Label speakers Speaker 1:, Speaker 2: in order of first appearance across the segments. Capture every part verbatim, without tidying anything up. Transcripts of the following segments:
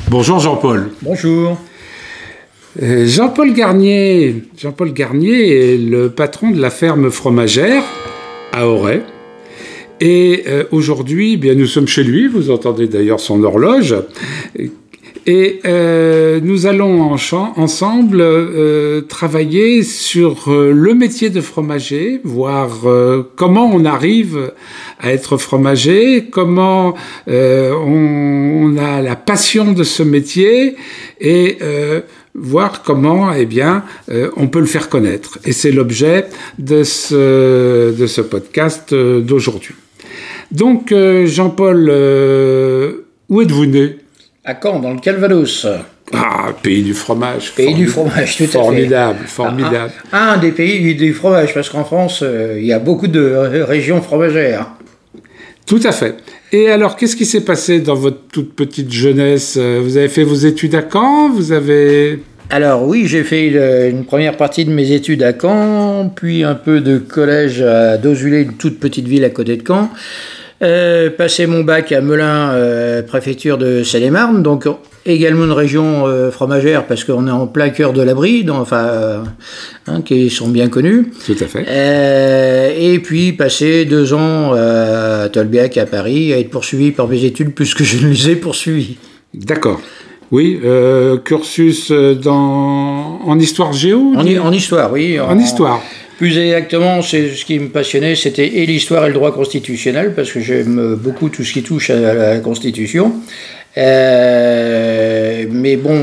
Speaker 1: Bonjour Jean-Paul.
Speaker 2: Bonjour.
Speaker 1: Euh, Jean-Paul Garnier, Jean-Paul Garnier est le patron de la ferme fromagère à Auray. Et euh, aujourd'hui, eh bien, nous sommes chez lui, vous entendez d'ailleurs son horloge. Et euh, nous allons en champ, ensemble euh, travailler sur euh, le métier de fromager, voir euh, comment on arrive à être fromager, comment euh, on, on a la passion de ce métier et euh, voir comment eh bien, euh, on peut le faire connaître. Et c'est l'objet de ce, de ce podcast euh, d'aujourd'hui. Donc, euh, Jean-Paul, euh, où êtes-vous né ?
Speaker 2: À Caen, dans le Calvados.
Speaker 1: Ah, pays du fromage.
Speaker 2: Pays du fromage, tout à fait.
Speaker 1: Formidable, formidable.
Speaker 2: Un, un des pays du fromage, parce qu'en France, euh, il y a beaucoup de régions fromagères.
Speaker 1: Tout à fait. Et alors, qu'est-ce qui s'est passé dans votre toute petite jeunesse ? Vous avez fait vos études à Caen ? Vous avez...
Speaker 2: Alors oui, j'ai fait une première partie de mes études à Caen, puis un peu de collège à Dozulé, une toute petite ville à côté de Caen. Euh, passé mon bac à Melun, euh, préfecture de Seine-et-Marne, donc également une région euh, fromagère parce qu'on est en plein cœur de la Brie, donc, enfin, euh, hein, qui sont bien connus.
Speaker 1: Tout à fait.
Speaker 2: Euh, et puis passé deux ans euh, à Tolbiac à Paris, à être poursuivi par mes études plus que je ne les ai poursuivis.
Speaker 1: D'accord. Oui, euh, cursus dans... en histoire géo
Speaker 2: en, en histoire, oui.
Speaker 1: En, en histoire.
Speaker 2: Plus exactement, c'est ce qui me passionnait, c'était et l'histoire et le droit constitutionnel, parce que j'aime beaucoup tout ce qui touche à la Constitution. Euh, mais bon,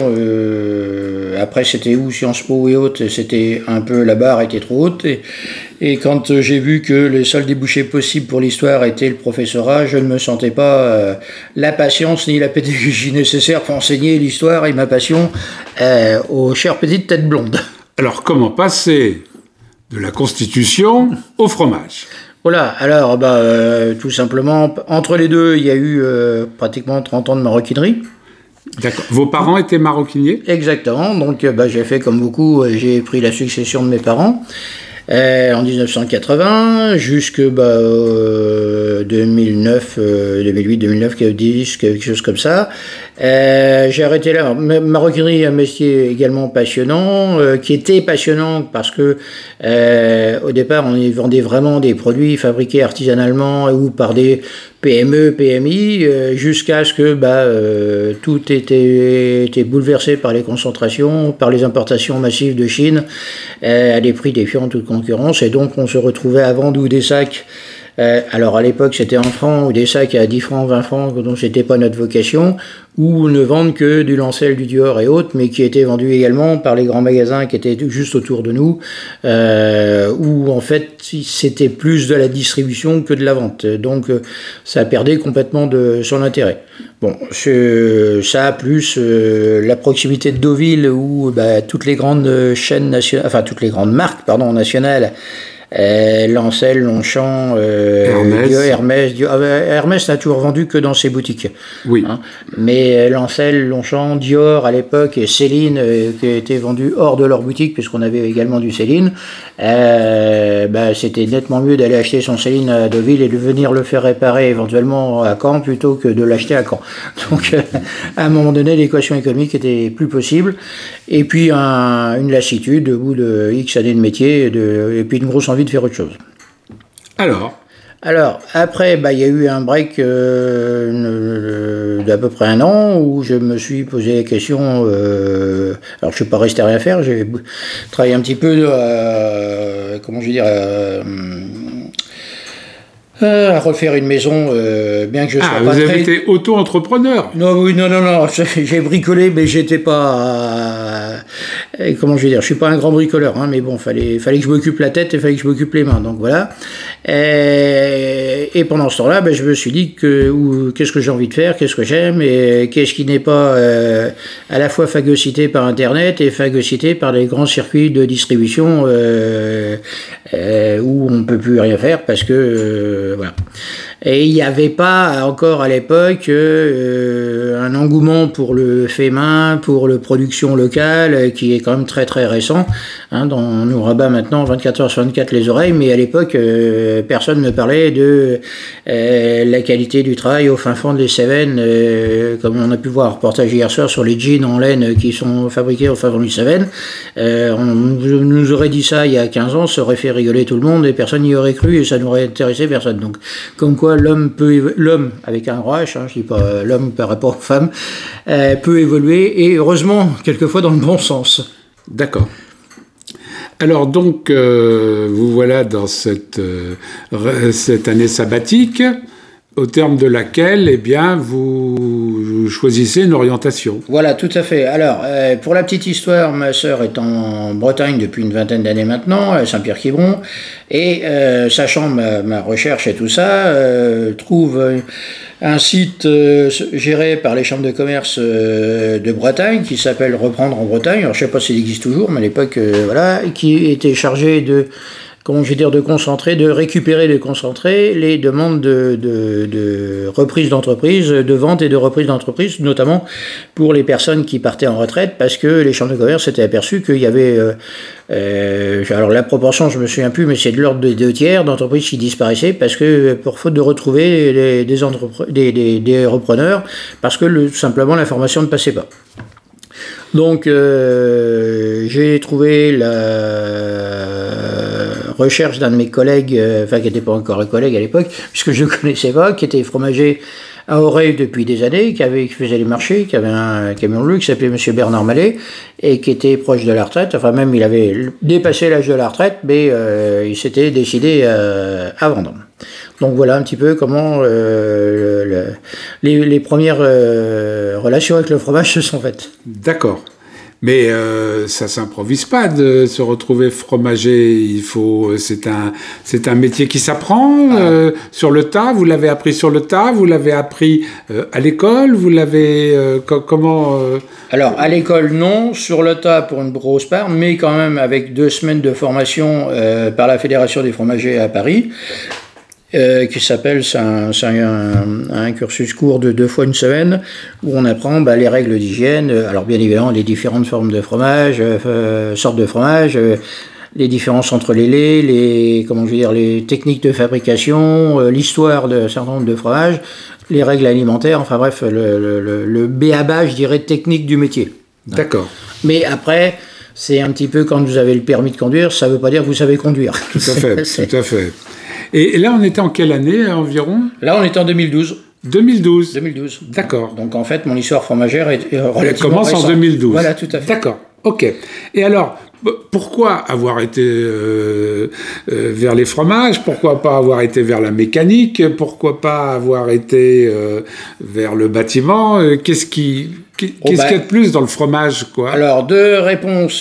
Speaker 2: euh, après c'était où Sciences Po et autres, c'était un peu, la barre était trop haute. Et, et quand j'ai vu que le seul débouché possible pour l'histoire était le professorat, je ne me sentais pas euh, la patience ni la pédagogie nécessaire pour enseigner l'histoire et ma passion euh, aux chères petites têtes blondes.
Speaker 1: Alors comment passer de la Constitution au fromage?
Speaker 2: Voilà, alors bah, euh, tout simplement, entre les deux, il y a eu euh, pratiquement trente ans de maroquinerie.
Speaker 1: D'accord. Vos parents étaient maroquiniers ?
Speaker 2: Exactement, donc bah, j'ai fait comme beaucoup, j'ai pris la succession de mes parents. Euh, en dix-neuf cent quatre-vingts jusque bah, euh, deux mille neuf, euh, deux mille huit, deux mille neuf, dix, quelque chose comme ça. Euh, j'ai arrêté là. Maroquinerie, un métier également passionnant, euh, qui était passionnant parce que euh, au départ on y vendait vraiment des produits fabriqués artisanalement ou par des P M E, P M I, euh, jusqu'à ce que bah, euh, tout était, était bouleversé par les concentrations, par les importations massives de Chine, euh, à des prix défiant toute concurrence, et donc on se retrouvait à vendre ou des sacs. Euh, alors à l'époque c'était en francs, ou des sacs à dix francs, vingt francs, donc c'était pas notre vocation, ou ne vendre que du Lancel, du Dior et autres, mais qui étaient vendus également par les grands magasins qui étaient juste autour de nous, euh, où en fait c'était plus de la distribution que de la vente, donc euh, ça perdait complètement de son intérêt. Bon, ça plus euh, la proximité de Deauville, où bah, toutes les grandes chaînes nationales, enfin toutes les grandes marques pardon nationales, Euh, Lancel, Longchamp, euh,
Speaker 1: Hermès.
Speaker 2: Dior, Hermès, Dior, euh, Hermès n'a toujours vendu que dans ses boutiques.
Speaker 1: Oui.
Speaker 2: Hein. Mais Lancel, Longchamp, Dior à l'époque et Céline, euh, qui étaient vendus hors de leur boutique, puisqu'on avait également du Céline, euh, bah, c'était nettement mieux d'aller acheter son Céline à Deauville et de venir le faire réparer éventuellement à Caen plutôt que de l'acheter à Caen. Donc euh, à un moment donné, l'équation économique était plus possible. Et puis un, une lassitude au bout de X années de métier, de, et puis une grosse envie de faire autre chose.
Speaker 1: Alors
Speaker 2: Alors, après, bah, il y a eu un break euh, d'à peu près un an où je me suis posé la question. Euh, alors, je ne suis pas resté à rien faire, j'ai travaillé un petit peu, euh, comment je veux dire, euh, à refaire une maison, euh, bien que je sois
Speaker 1: ah,
Speaker 2: pas
Speaker 1: vous
Speaker 2: très...
Speaker 1: avez été auto-entrepreneur ?
Speaker 2: Non, oui, non, non, non, j'ai bricolé, mais j'étais pas... Euh, comment je vais dire, je suis pas un grand bricoleur, hein, mais bon, fallait, fallait que je m'occupe la tête et fallait que je m'occupe les mains, donc voilà. Et, et pendant ce temps-là, ben, je me suis dit que ou, qu'est-ce que j'ai envie de faire, qu'est-ce que j'aime, et qu'est-ce qui n'est pas euh, à la fois phagocyté par Internet et phagocyté par les grands circuits de distribution euh, euh, où on peut plus rien faire parce que euh, voilà. Et il n'y avait pas encore à l'époque euh, un engouement pour le fait main, pour la production locale, euh, qui est quand même très très récent. Hein, dont on nous rabat maintenant vingt-quatre heures sur vingt-quatre les oreilles, mais à l'époque, euh, personne ne parlait de euh, la qualité du travail au fin fond des Cévennes, euh, comme on a pu voir un reportage hier soir sur les jeans en laine qui sont fabriqués au fin fond des Cévennes. Euh, on nous aurait dit ça il y a quinze ans, ça aurait fait rigoler tout le monde et personne n'y aurait cru et ça n'aurait intéressé personne. Donc, comme quoi l'homme peut, l'homme avec un gros H, hein, je dis pas euh, l'homme par rapport aux femmes, euh, peut évoluer et heureusement quelquefois dans le bon sens.
Speaker 1: D'accord. Alors donc, euh, vous voilà dans cette, euh, cette année sabbatique, au terme de laquelle, eh bien, vous choisissez une orientation.
Speaker 2: Voilà, tout à fait. Alors, euh, pour la petite histoire, ma sœur est en Bretagne depuis une vingtaine d'années maintenant, à Saint-Pierre-Quiberon, et euh, sachant ma, ma recherche et tout ça, euh, trouve euh, un site euh, géré par les chambres de commerce euh, de Bretagne qui s'appelle Reprendre en Bretagne. Alors, je ne sais pas s'il existe toujours, mais à l'époque, euh, voilà, qui était chargé de comment je vais dire, de concentrer, de récupérer, de concentrer les demandes de, de, de reprise d'entreprise, de vente et de reprise d'entreprise, notamment pour les personnes qui partaient en retraite, parce que les chambres de commerce s'étaient aperçues qu'il y avait, euh, euh, alors la proportion, je me souviens plus, mais c'est de l'ordre de deux tiers d'entreprises qui disparaissaient, parce que pour faute de retrouver les, des, entrepre- des, des, des repreneurs, parce que le, simplement l'information ne passait pas. Donc, euh, j'ai trouvé la recherche d'un de mes collègues, euh, enfin qui n'était pas encore un collègue à l'époque, puisque je ne le connaissais pas, qui était fromager à Auray depuis des années, qui, avait, qui faisait les marchés, qui avait un camion de lui, qui s'appelait Monsieur Bernard Mallet, et qui était proche de la retraite, enfin même il avait dépassé l'âge de la retraite, mais euh, il s'était décidé à, à vendre. Donc voilà un petit peu comment euh, le, les, les premières euh, relations avec le fromage se sont faites.
Speaker 1: D'accord. Mais euh, ça s'improvise pas de se retrouver fromager. Il faut, c'est un, c'est un métier qui s'apprend ah. euh, sur le tas. Vous l'avez appris sur le tas. Vous l'avez appris euh, à l'école. Vous l'avez euh, co- comment euh...
Speaker 2: Alors à l'école non, sur le tas pour une grosse part, mais quand même avec deux semaines de formation euh, par la Fédération des fromagers à Paris. Euh, qui s'appelle, c'est, un, c'est un, un cursus court de deux fois une semaine où on apprend bah, les règles d'hygiène, alors bien évidemment les différentes formes de fromage, euh, sortes de fromage, euh, les différences entre les laits, les, comment je veux dire, les techniques de fabrication, euh, l'histoire d'un certain nombre de fromages, les règles alimentaires, enfin bref, le, le, le, le b a ba, je dirais, technique du métier.
Speaker 1: D'accord.
Speaker 2: Mais après, c'est un petit peu quand vous avez le permis de conduire, ça ne veut pas dire que vous savez conduire.
Speaker 1: Tout à fait, tout à fait. Et là, on était en quelle année environ ?
Speaker 2: Là, on était en deux mille douze.
Speaker 1: deux mille douze.
Speaker 2: deux mille douze.
Speaker 1: D'accord.
Speaker 2: Donc en fait, mon histoire fromagère est relativement
Speaker 1: Elle commence
Speaker 2: récente.
Speaker 1: en deux mille douze.
Speaker 2: Voilà, tout à fait.
Speaker 1: D'accord. Ok. Et alors, pourquoi avoir été euh, euh, vers les fromages ? Pourquoi pas avoir été vers la mécanique ? Pourquoi pas avoir été euh, vers le bâtiment ? euh, Qu'est-ce qui Qu'est-ce oh ben, qu'il y a de plus dans le fromage, quoi ?
Speaker 2: Alors, deux réponses.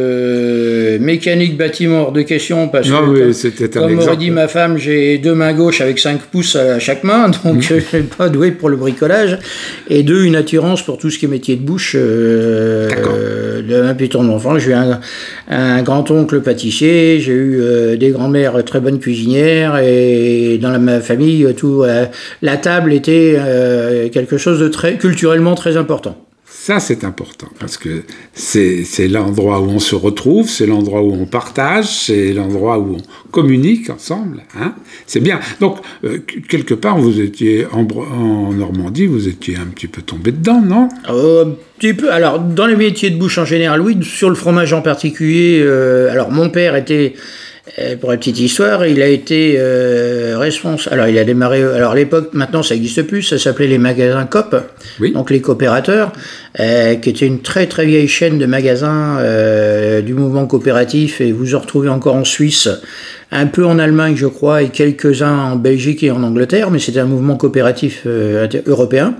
Speaker 2: Euh, mécanique, bâtiment, hors de question, parce
Speaker 1: non,
Speaker 2: que,
Speaker 1: oui,
Speaker 2: comme,
Speaker 1: c'était un
Speaker 2: comme
Speaker 1: exemple.
Speaker 2: aurait dit ma femme, j'ai deux mains gauches avec cinq pouces à chaque main, donc mmh. je ne suis pas doué pour le bricolage. Et deux, une attirance pour tout ce qui est métier de bouche. Euh, euh, de ma plus tendre enfant, j'ai eu un, un grand-oncle pâtissier, j'ai eu euh, des grands-mères très bonnes cuisinières, et dans la, ma famille, tout, euh, la table était euh, quelque chose de très culturellement très important.
Speaker 1: Ça, c'est important, parce que c'est, c'est l'endroit où on se retrouve, c'est l'endroit où on partage, c'est l'endroit où on communique ensemble. Hein, c'est bien. Donc, euh, quelque part, vous étiez en, en Normandie, vous étiez un petit peu tombé dedans, non ?
Speaker 2: euh, Un petit peu. Alors, dans les métiers de bouche en général, oui. Sur le fromage en particulier, euh, alors mon père était... Pour la petite histoire, il a été euh, responsable. Alors, il a démarré. Alors, à l'époque, maintenant, ça n'existe plus. Ça s'appelait les magasins Coop, oui. Donc les coopérateurs, euh, qui était une très très vieille chaîne de magasins euh, du mouvement coopératif. Et vous en retrouvez encore en Suisse, un peu en Allemagne, je crois, et quelques-uns en Belgique et en Angleterre. Mais c'était un mouvement coopératif euh, européen.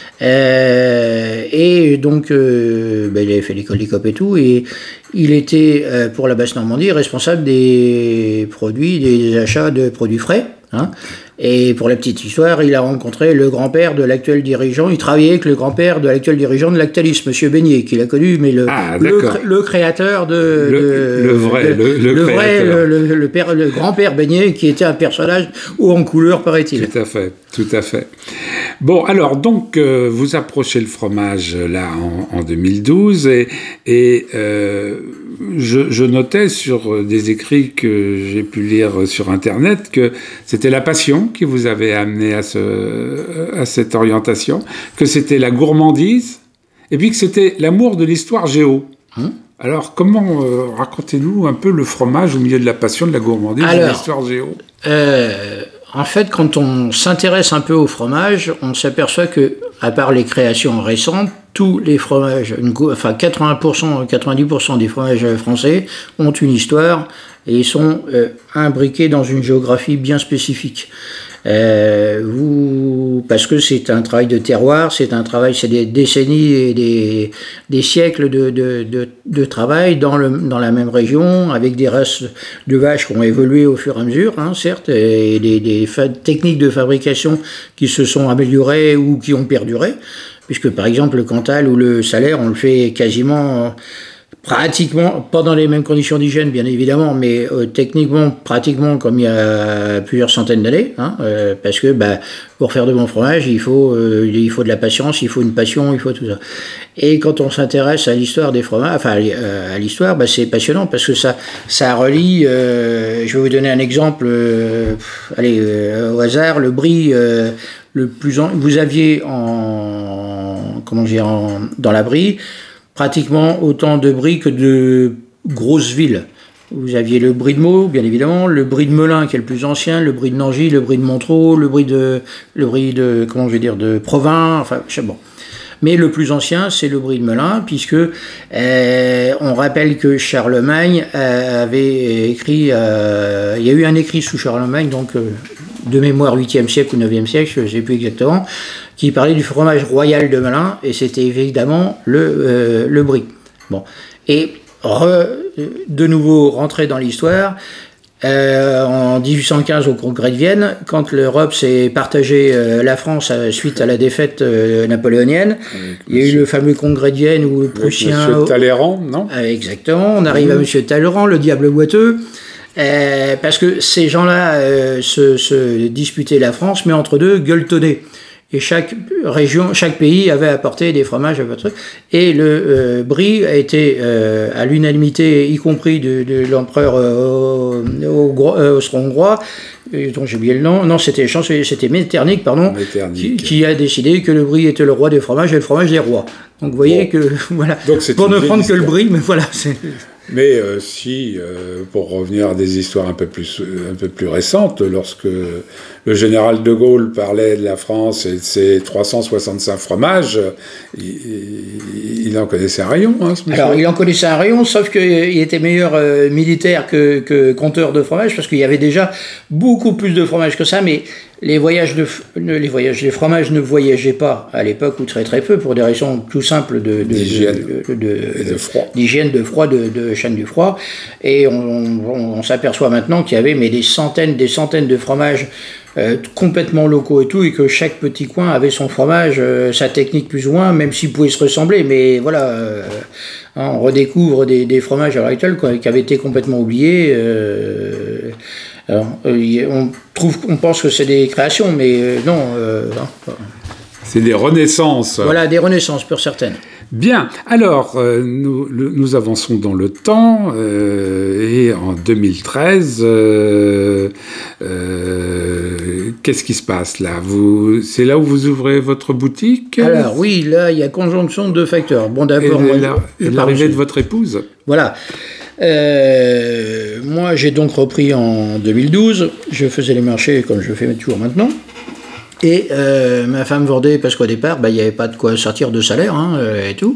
Speaker 2: Euh, et donc, euh, ben, il avait fait l'école des Coop et tout, et il était, euh, pour la Basse-Normandie, responsable des produits, des achats de produits frais, hein, Et pour la petite histoire, il a rencontré le grand-père de l'actuel dirigeant. Il travaillait avec le grand-père de l'actuel dirigeant de Lactalis, Monsieur Beignet, qu'il a connu, mais le,
Speaker 1: ah,
Speaker 2: le, le créateur de
Speaker 1: le,
Speaker 2: de,
Speaker 1: le vrai,
Speaker 2: de,
Speaker 1: le, le,
Speaker 2: le,
Speaker 1: vrai
Speaker 2: le, le, le, père, le grand-père Beignet, qui était un personnage haut en couleur, paraît-il.
Speaker 1: Tout à fait, tout à fait. Bon, alors donc euh, vous approchez le fromage là en, en deux mille douze et, et euh, je, je notais sur des écrits que j'ai pu lire sur Internet que c'était la passion qui vous avait amené à, ce, à cette orientation, que c'était la gourmandise et puis que c'était l'amour de l'histoire géo. Hum? Alors, comment, euh, racontez-nous un peu le fromage au milieu de la passion, de la gourmandise,
Speaker 2: Alors,
Speaker 1: de l'histoire géo.
Speaker 2: Euh, en fait, quand on s'intéresse un peu au fromage, on s'aperçoit que, à part les créations récentes, tous les fromages, une, enfin quatre-vingts pour cent, quatre-vingt-dix pour cent des fromages français ont une histoire et ils sont euh, imbriqués dans une géographie bien spécifique. Euh, vous, parce que c'est un travail de terroir, c'est un travail, c'est des décennies et des, des siècles de, de, de, de travail dans, le, dans la même région, avec des races de vaches qui ont évolué au fur et à mesure, hein, certes, et des, des fa- techniques de fabrication qui se sont améliorées ou qui ont perduré, puisque par exemple le Cantal ou le Salaire, on le fait quasiment... Pratiquement, pas dans les mêmes conditions d'hygiène, bien évidemment, mais euh, techniquement, pratiquement comme il y a plusieurs centaines d'années, hein, euh, parce que bah, pour faire de bons fromages, il faut, euh, il faut de la patience, il faut une passion, il faut tout ça. Et quand on s'intéresse à l'histoire des fromages, enfin euh, à l'histoire, bah, c'est passionnant parce que ça, ça relie. Euh, je vais vous donner un exemple. Euh, allez, euh, au hasard, le Brie. Euh, le plus en, vous aviez en comment dire en, dans la Brie pratiquement autant de Brie que de grosses villes. Vous aviez le Brie de Meaux, bien évidemment, le Brie de Melun qui est le plus ancien, le Brie de Nangy, le Brie de Montreux, le Brie de, le Brie de, comment je vais dire, de Provins, enfin, bon. Mais le plus ancien, c'est le Brie de Melun, puisque euh, on rappelle que Charlemagne avait écrit, euh, il y a eu un écrit sous Charlemagne, donc euh, de mémoire huitième siècle ou neuvième siècle, je ne sais plus exactement, qui parlait du fromage royal de Melun, et c'était évidemment le, euh, le Brie. Bon. Et re, de nouveau, rentrer dans l'histoire, euh, en dix-huit cent quinze au congrès de Vienne, quand l'Europe s'est partagée, euh, la France, euh, suite à la défaite euh, napoléonienne, avec il y a monsieur, eu le fameux congrès de Vienne où le Prussien...
Speaker 1: Monsieur Talleyrand, non
Speaker 2: euh, Exactement, on arrive mmh. à Monsieur Talleyrand, le diable boiteux, euh, parce que ces gens-là euh, se, se disputaient la France, mais entre deux, gueuletonnaient. Et chaque région, chaque pays avait apporté des fromages à votre truc. Et le euh, Brie a été euh, à l'unanimité, y compris de, de l'empereur euh, euh, austro-hongrois, dont j'ai oublié le nom. Non, c'était c'était Metternich, pardon, Metternich. Qui, qui a décidé que le Brie était le roi des fromages et le fromage des rois. Donc vous voyez bon. que voilà. Donc, pour ne prendre que le Brie, mais voilà. C'est...
Speaker 1: Mais euh, si, euh, pour revenir à des histoires un peu plus, un peu plus récentes, lorsque le général de Gaulle parlait de la France et de ses trois cent soixante-cinq fromages, il, il en connaissait un rayon. Hein, ce
Speaker 2: Alors, il en connaissait un rayon, sauf qu'il était meilleur euh, militaire que, que compteur de fromage, parce qu'il y avait déjà beaucoup plus de fromage que ça, mais les voyages de les voyages les fromages ne voyageaient pas à l'époque, ou très très peu, pour des raisons tout simples de, de,
Speaker 1: d'hygiène
Speaker 2: de, de, de,
Speaker 1: et de froid,
Speaker 2: d'hygiène, de froid, de, de chaîne du froid. Et on, on, on s'aperçoit maintenant qu'il y avait mais des centaines, des centaines de fromages euh, complètement locaux et tout, et que chaque petit coin avait son fromage, euh, sa technique plus ou moins, même s'ils pouvaient se ressembler. Mais voilà, euh, hein, on redécouvre des, des fromages à l'heure actuelle qui avaient été complètement oubliés. Euh, Alors, euh, on trouve, on pense que c'est des créations, mais euh, non. Euh, non.
Speaker 1: C'est des renaissances.
Speaker 2: Voilà, des renaissances pour certaines.
Speaker 1: Bien. Alors, euh, nous, le, nous avançons dans le temps euh, et en deux mille treize, euh, euh, qu'est-ce qui se passe là ? Vous, c'est là où vous ouvrez votre boutique ?
Speaker 2: Alors oui, là, il y a conjonction de facteurs. Bon, d'abord,
Speaker 1: et, moi, la, et l'arrivée de votre épouse.
Speaker 2: Voilà. Euh, moi, j'ai donc repris en deux mille douze. Je faisais les marchés comme je fais toujours maintenant. Et euh, ma femme vendait parce qu'au départ, bah, il n'y avait pas de quoi sortir de salaire hein, et tout.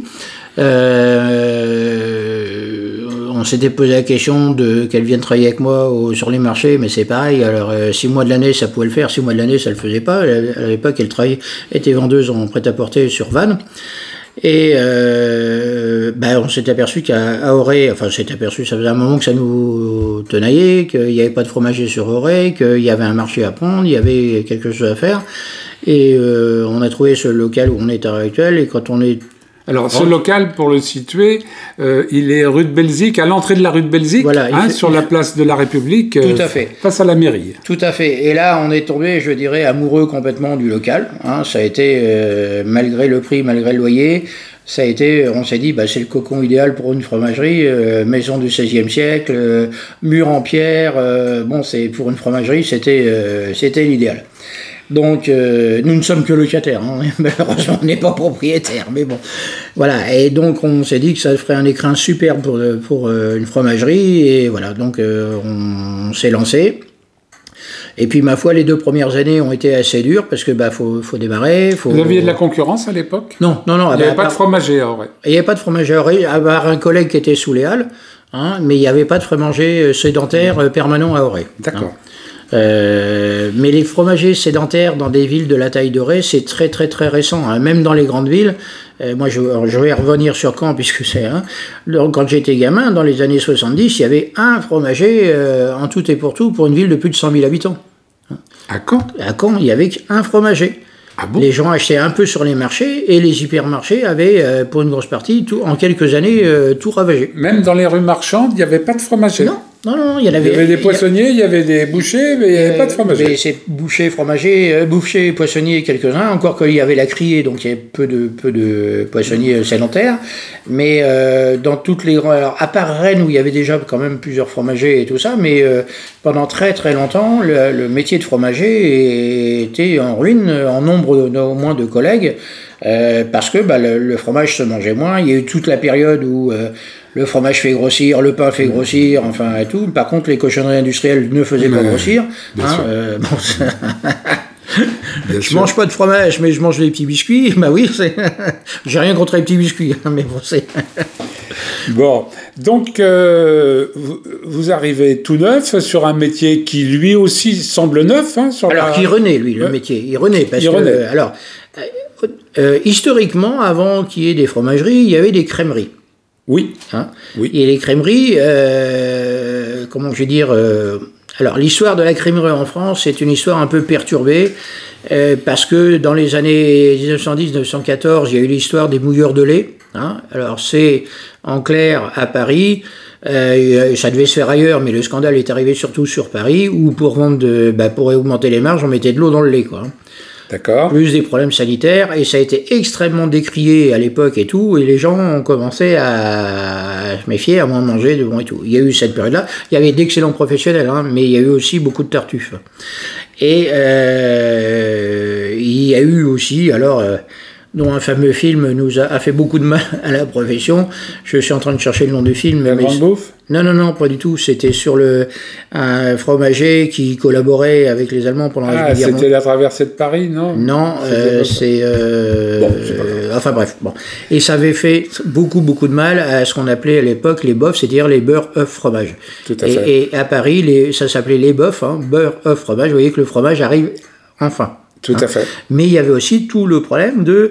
Speaker 2: Euh, on s'était posé la question de qu'elle vienne travailler avec moi au, sur les marchés, mais c'est pareil. Alors, euh, six mois de l'année, ça pouvait le faire. Six mois de l'année, ça le faisait pas. À l'époque, elle travaillait, était vendeuse en prêt-à-porter sur Vannes. Et euh, ben on s'est aperçu qu'à Auray, enfin on s'est aperçu, ça faisait un moment que ça nous tenaillé, qu'il n'y avait pas de fromager sur Auray, qu'il y avait un marché à prendre, il y avait quelque chose à faire. Et euh, on a trouvé ce local où on est à l'heure actuelle. Et quand on est
Speaker 1: Alors, ce local, pour le situer, euh, il est rue de Belzic, à l'entrée de la rue de Belzic,
Speaker 2: voilà,
Speaker 1: hein,
Speaker 2: fait,
Speaker 1: sur la place de la République,
Speaker 2: tout
Speaker 1: euh,
Speaker 2: à fait.
Speaker 1: face à la mairie.
Speaker 2: Tout à fait. Et là, on est tombé, je dirais, amoureux complètement du local. Hein. Ça a été, euh, malgré le prix, malgré le loyer, ça a été, on s'est dit, bah, c'est le cocon idéal pour une fromagerie, euh, maison du seizième siècle, euh, mur en pierre. Euh, bon, c'est pour une fromagerie, c'était, euh, c'était l'idéal. Donc, euh, nous ne sommes que locataires, hein. Malheureusement, on n'est pas propriétaire, mais bon, voilà. Et donc, on s'est dit que ça ferait un écrin superbe pour, pour euh, une fromagerie, et voilà. Donc, euh, on, on s'est lancé. Et puis, ma foi, les deux premières années ont été assez dures parce que bah faut, faut démarrer. Faut...
Speaker 1: Vous aviez de la concurrence à l'époque?
Speaker 2: Non, non, non.
Speaker 1: Il n'y avait pas de fromager à Auray.
Speaker 2: Il n'y avait pas de fromager à Auray, à part un collègue qui était sous les Halles, hein, mais il n'y avait pas de fromager sédentaire mmh. permanent à Auray.
Speaker 1: D'accord.
Speaker 2: Hein. Euh, mais les fromagers sédentaires dans des villes de la taille d'Auray, c'est très très très récent, hein. Même dans les grandes villes. Euh, moi, je, je vais revenir sur Caen puisque c'est hein, quand j'étais gamin, dans les années soixante-dix, il y avait un fromager euh, en tout et pour tout pour une ville de plus de cent mille habitants.
Speaker 1: À Caen?
Speaker 2: À Caen, il y avait qu'un fromager.
Speaker 1: Ah bon?
Speaker 2: Les gens achetaient un peu sur les marchés et les hypermarchés avaient, euh, pour une grosse partie, tout, en quelques années, euh, tout ravagé.
Speaker 1: Même dans les rues marchandes, il n'y avait pas de fromager?
Speaker 2: Non. Non, non, il y en avait.
Speaker 1: Il y avait des poissonniers, il y avait des bouchers, mais il n'y avait euh, pas de fromager.
Speaker 2: Mais c'est bouchers, fromagers, euh, bouchers, poissonniers, quelques-uns. Encore qu'il y avait la criée, donc il y avait peu de, peu de poissonniers sédentaires. Mais euh, dans toutes les... Alors, à part Rennes, où il y avait déjà quand même plusieurs fromagers et tout ça, mais euh, pendant très très longtemps, le, le métier de fromager était en ruine, en nombre de, au moins de collègues, euh, parce que bah, le, le fromage se mangeait moins. Il y a eu toute la période où... Euh, le fromage fait grossir, le pain fait grossir, enfin et tout. Par contre, les cochonneries industrielles ne faisaient mais, pas grossir. Hein, euh, bon, je sûr. mange pas de fromage, mais je mange des petits biscuits. Bah oui, c'est... j'ai rien contre les petits biscuits, mais bon, c'est...
Speaker 1: Bon, donc euh, vous, vous arrivez tout neuf sur un métier qui lui aussi semble neuf. Hein, sur
Speaker 2: alors
Speaker 1: la...
Speaker 2: qui renaît, lui, le euh, métier. Il renaît, parce il que... Renaît. Alors, euh, euh, historiquement, avant qu'il y ait des fromageries, il y avait des crèmeries.
Speaker 1: Oui.
Speaker 2: Hein
Speaker 1: oui.
Speaker 2: Et les crèmeries, euh, comment je vais dire... Euh, alors, l'histoire de la crèmerie en France, c'est une histoire un peu perturbée, euh, parce que dans les années dix-neuf cent dix dix-neuf cent quatorze, il y a eu l'histoire des mouilleurs de lait. Hein. Alors, c'est en clair à Paris, euh, ça devait se faire ailleurs, mais le scandale est arrivé surtout sur Paris, où pour, vendre de, bah, pour augmenter les marges, on mettait de l'eau dans le lait, quoi.
Speaker 1: D'accord.
Speaker 2: Plus des problèmes sanitaires, et ça a été extrêmement décrié à l'époque et tout, et les gens ont commencé à se méfier, à moins manger de bon et tout. Il y a eu cette période-là, il y avait d'excellents professionnels, hein, mais il y a eu aussi beaucoup de tartuffes. Et euh, il y a eu aussi, alors... Euh, dont un fameux film nous a, a fait beaucoup de mal à la profession. Je suis en train de chercher le nom du film.
Speaker 1: La Grande Bouffe ?
Speaker 2: Non, non, non, pas du tout. C'était sur le, un fromager qui collaborait avec les Allemands pendant la
Speaker 1: Seconde Guerre mondiale. Ah, c'était la traversée de Paris, non ?
Speaker 2: Non, euh, c'est... Euh,
Speaker 1: bon, c'est pas grave.
Speaker 2: Enfin bref, bon. Et ça avait fait beaucoup, beaucoup de mal à ce qu'on appelait à l'époque les bofs, c'est-à-dire les beurre, œuf, fromage.
Speaker 1: Tout à fait.
Speaker 2: Et, et à Paris, les, ça s'appelait les bofs, hein, beurre, œuf, fromage. Vous voyez que le fromage arrive enfin.
Speaker 1: Tout hein. à fait.
Speaker 2: Mais il y avait aussi tout le problème de...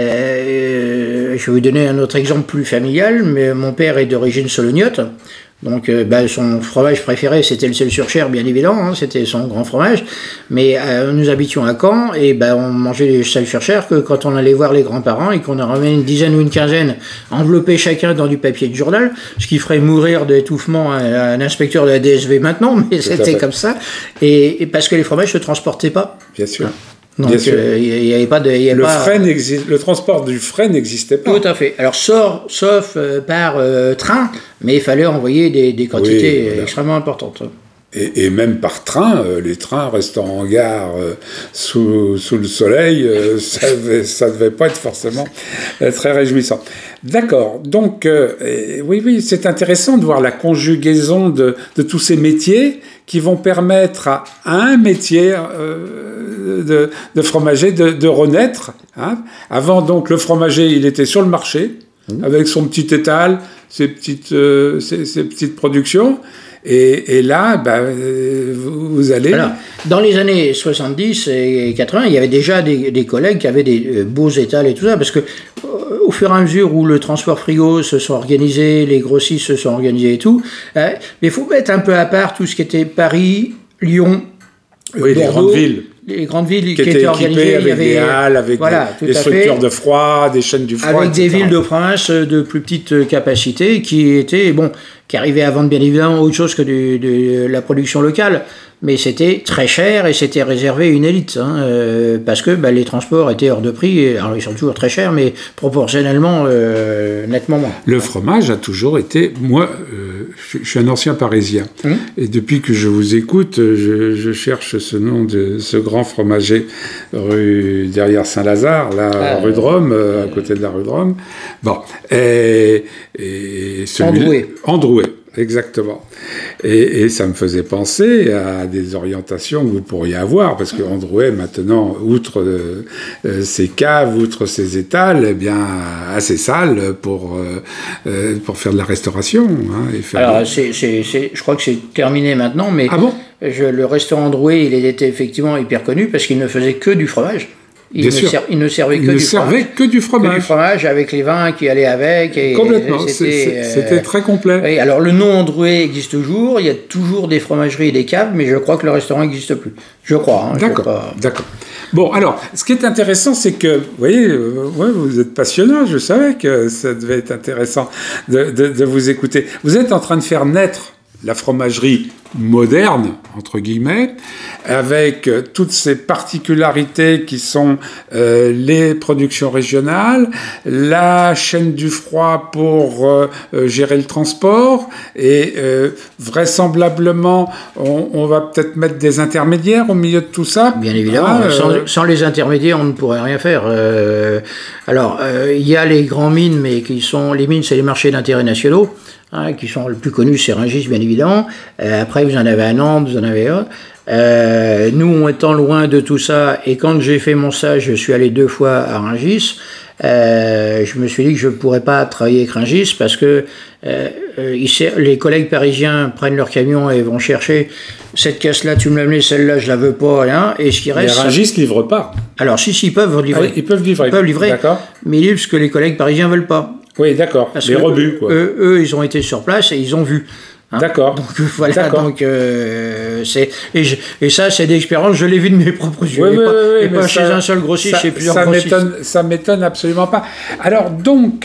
Speaker 2: Euh, je vais vous donner un autre exemple plus familial, mais mon père est d'origine solognote, donc euh, bah, son fromage préféré c'était le sel sur chair, bien évidemment, hein, c'était son grand fromage, mais euh, nous habitions à Caen, et bah, on mangeait les sel sur chair que quand on allait voir les grands-parents, et qu'on en ramenait une dizaine ou une quinzaine, enveloppés chacun dans du papier de journal, ce qui ferait mourir d'étouffement un, un inspecteur de la D S V maintenant, mais tout c'était comme ça, et, et parce que les fromages ne se transportaient pas.
Speaker 1: Bien sûr.
Speaker 2: Hein. Donc, il euh, n'y avait pas de... Y avait
Speaker 1: le,
Speaker 2: pas...
Speaker 1: frais le transport du frais n'existait pas.
Speaker 2: Tout à fait. Alors, sort, sauf euh, par euh, train, mais il fallait envoyer des, des quantités oui, voilà. extrêmement importantes.
Speaker 1: Et, et même par train, euh, les trains restant en gare euh, sous, sous le soleil, euh, ça ne devait pas être forcément euh, très réjouissant. D'accord. Donc, euh, oui, oui, c'est intéressant de voir la conjugaison de, de tous ces métiers qui vont permettre à, à un métier euh, de, de fromager de, de renaître. Hein. Avant, donc, le fromager, il était sur le marché, mmh. avec son petit étal, ces petites, euh, ces, ces petites productions. Et, et là, bah, vous, vous allez...
Speaker 2: Alors, dans les années soixante-dix et quatre-vingts, il y avait déjà des, des collègues qui avaient des euh, beaux étals et tout ça, parce que euh, au fur et à mesure où le transport frigo se sont organisés, les grossistes se sont organisés et tout, euh, mais il faut mettre un peu à part tout ce qui était Paris, Lyon,
Speaker 1: oui,
Speaker 2: Bordeaux,
Speaker 1: les grandes villes.
Speaker 2: Les grandes villes qui,
Speaker 1: qui
Speaker 2: étaient,
Speaker 1: étaient
Speaker 2: organisées
Speaker 1: avec
Speaker 2: il y avait,
Speaker 1: des halles, avec
Speaker 2: voilà,
Speaker 1: des, des structures fait, de froid, des chaînes du froid,
Speaker 2: avec
Speaker 1: et cetera.
Speaker 2: Des villes de province de plus petite capacité qui étaient, bon, qui arrivaient à vendre bien évidemment autre chose que de, de la production locale, mais c'était très cher et c'était réservé à une élite, hein, euh, parce que bah, les transports étaient hors de prix, et, alors ils sont toujours très chers, mais proportionnellement euh, nettement moins.
Speaker 1: Le fromage a toujours été, moi, euh, je, je suis un ancien Parisien, mmh. et depuis que je vous écoute, je, je cherche ce nom de ce grand fromager rue derrière Saint-Lazare, là, ah, rue de Rome, euh, à côté de la rue de Rome. Bon, et, et celui
Speaker 2: Androuet.
Speaker 1: Androuet. Exactement. Et, et ça me faisait penser à des orientations que vous pourriez avoir, parce que Androuet, maintenant, outre euh, euh, ses caves, outre ses étals, eh bien, a ses salles pour, euh, euh, pour faire de la restauration. Hein, et faire
Speaker 2: Alors,
Speaker 1: de...
Speaker 2: c'est, c'est, c'est, je crois que c'est terminé maintenant, mais
Speaker 1: ah bon
Speaker 2: je, le restaurant Androuet, il était effectivement hyper connu parce qu'il ne faisait que du fromage. Il, ne, ser, il ne servait, que,
Speaker 1: il ne
Speaker 2: du
Speaker 1: servait
Speaker 2: fromage,
Speaker 1: que du fromage.
Speaker 2: Que du fromage avec les vins qui allaient avec. Et
Speaker 1: complètement,
Speaker 2: c'était,
Speaker 1: c'est, c'est, c'était très complet.
Speaker 2: Oui, alors le nom Androuet existe toujours, il y a toujours des fromageries et des caves, mais je crois que le restaurant n'existe plus. Je crois. Hein,
Speaker 1: d'accord,
Speaker 2: je pas...
Speaker 1: d'accord. Bon, alors, ce qui est intéressant, c'est que, vous voyez, euh, ouais, vous êtes passionnant, je savais que ça devait être intéressant de, de, de vous écouter. Vous êtes en train de faire naître la fromagerie moderne, entre guillemets, avec euh, toutes ces particularités qui sont euh, les productions régionales, la chaîne du froid pour euh, euh, gérer le transport, et euh, vraisemblablement, on, on va peut-être mettre des intermédiaires au milieu de tout ça.
Speaker 2: Bien évidemment, ah, sans, euh... sans les intermédiaires, on ne pourrait rien faire. Euh, alors, il euh, y a les grands mines, mais qui sont, les mines, c'est les marchés d'intérêt nationaux, hein, qui sont le plus connus, c'est Rungis, bien évidemment. Euh, après, vous en avez à Nantes, vous en avez un. Euh, nous, étant loin de tout ça, et quand j'ai fait mon stage, je suis allé deux fois à Rungis, euh, je me suis dit que je ne pourrais pas travailler avec Rungis parce que euh, les collègues parisiens prennent leur camion et vont chercher cette caisse-là, tu me l'as amenée, celle-là, je la veux pas, rien, et ce qui reste...
Speaker 1: Les Rungis ne livrent pas.
Speaker 2: Alors, si, si, ils peuvent livrer.
Speaker 1: Ah, ils peuvent livrer.
Speaker 2: Ils peuvent livrer,
Speaker 1: d'accord.
Speaker 2: Mais ils livrent ce que les collègues parisiens ne veulent pas.
Speaker 1: Oui, d'accord.
Speaker 2: Parce
Speaker 1: les rebuts, quoi.
Speaker 2: Eux, eux, ils ont été sur place et ils ont vu. Hein,
Speaker 1: d'accord.
Speaker 2: Donc voilà,
Speaker 1: d'accord.
Speaker 2: donc euh, c'est et, je, et ça c'est d'expérience, je l'ai vu de mes propres yeux,
Speaker 1: oui,
Speaker 2: et
Speaker 1: oui,
Speaker 2: pas,
Speaker 1: oui,
Speaker 2: et pas chez ça, un seul grossiste, chez plusieurs
Speaker 1: ça
Speaker 2: grossistes.
Speaker 1: M'étonne, ça m'étonne absolument pas. Alors donc,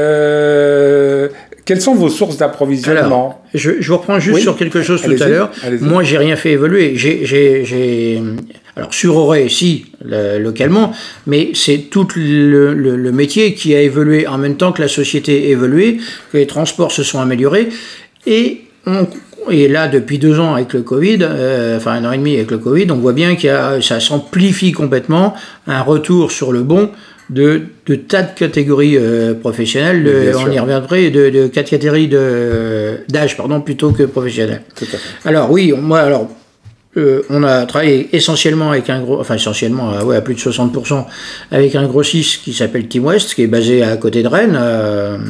Speaker 1: euh, quelles sont vos sources d'approvisionnement? Alors,
Speaker 2: je, je vous reprends juste oui. sur quelque chose tout
Speaker 1: allez-y,
Speaker 2: à l'heure.
Speaker 1: allez-y.
Speaker 2: Moi, j'ai rien fait évoluer. J'ai, j'ai, j'ai... Alors, sur Auray, si, le, localement, mais c'est tout le, le, le métier qui a évolué en même temps que la société a évolué, que les transports se sont améliorés. Et, on, et là, depuis deux ans avec le Covid, euh, enfin un an et demi avec le Covid, on voit bien que ça s'amplifie complètement, un retour sur le bon de, de tas de catégories euh, professionnelles, de, on y reviendrait, de, de catégories de, d'âge pardon, plutôt que professionnelles.
Speaker 1: Tout à fait.
Speaker 2: Alors oui, moi, alors, euh, on a travaillé essentiellement avec un gros, enfin essentiellement, euh, ouais, à plus de soixante pour cent, avec un grossiste qui s'appelle Team West, qui est basé à côté de Rennes. Euh,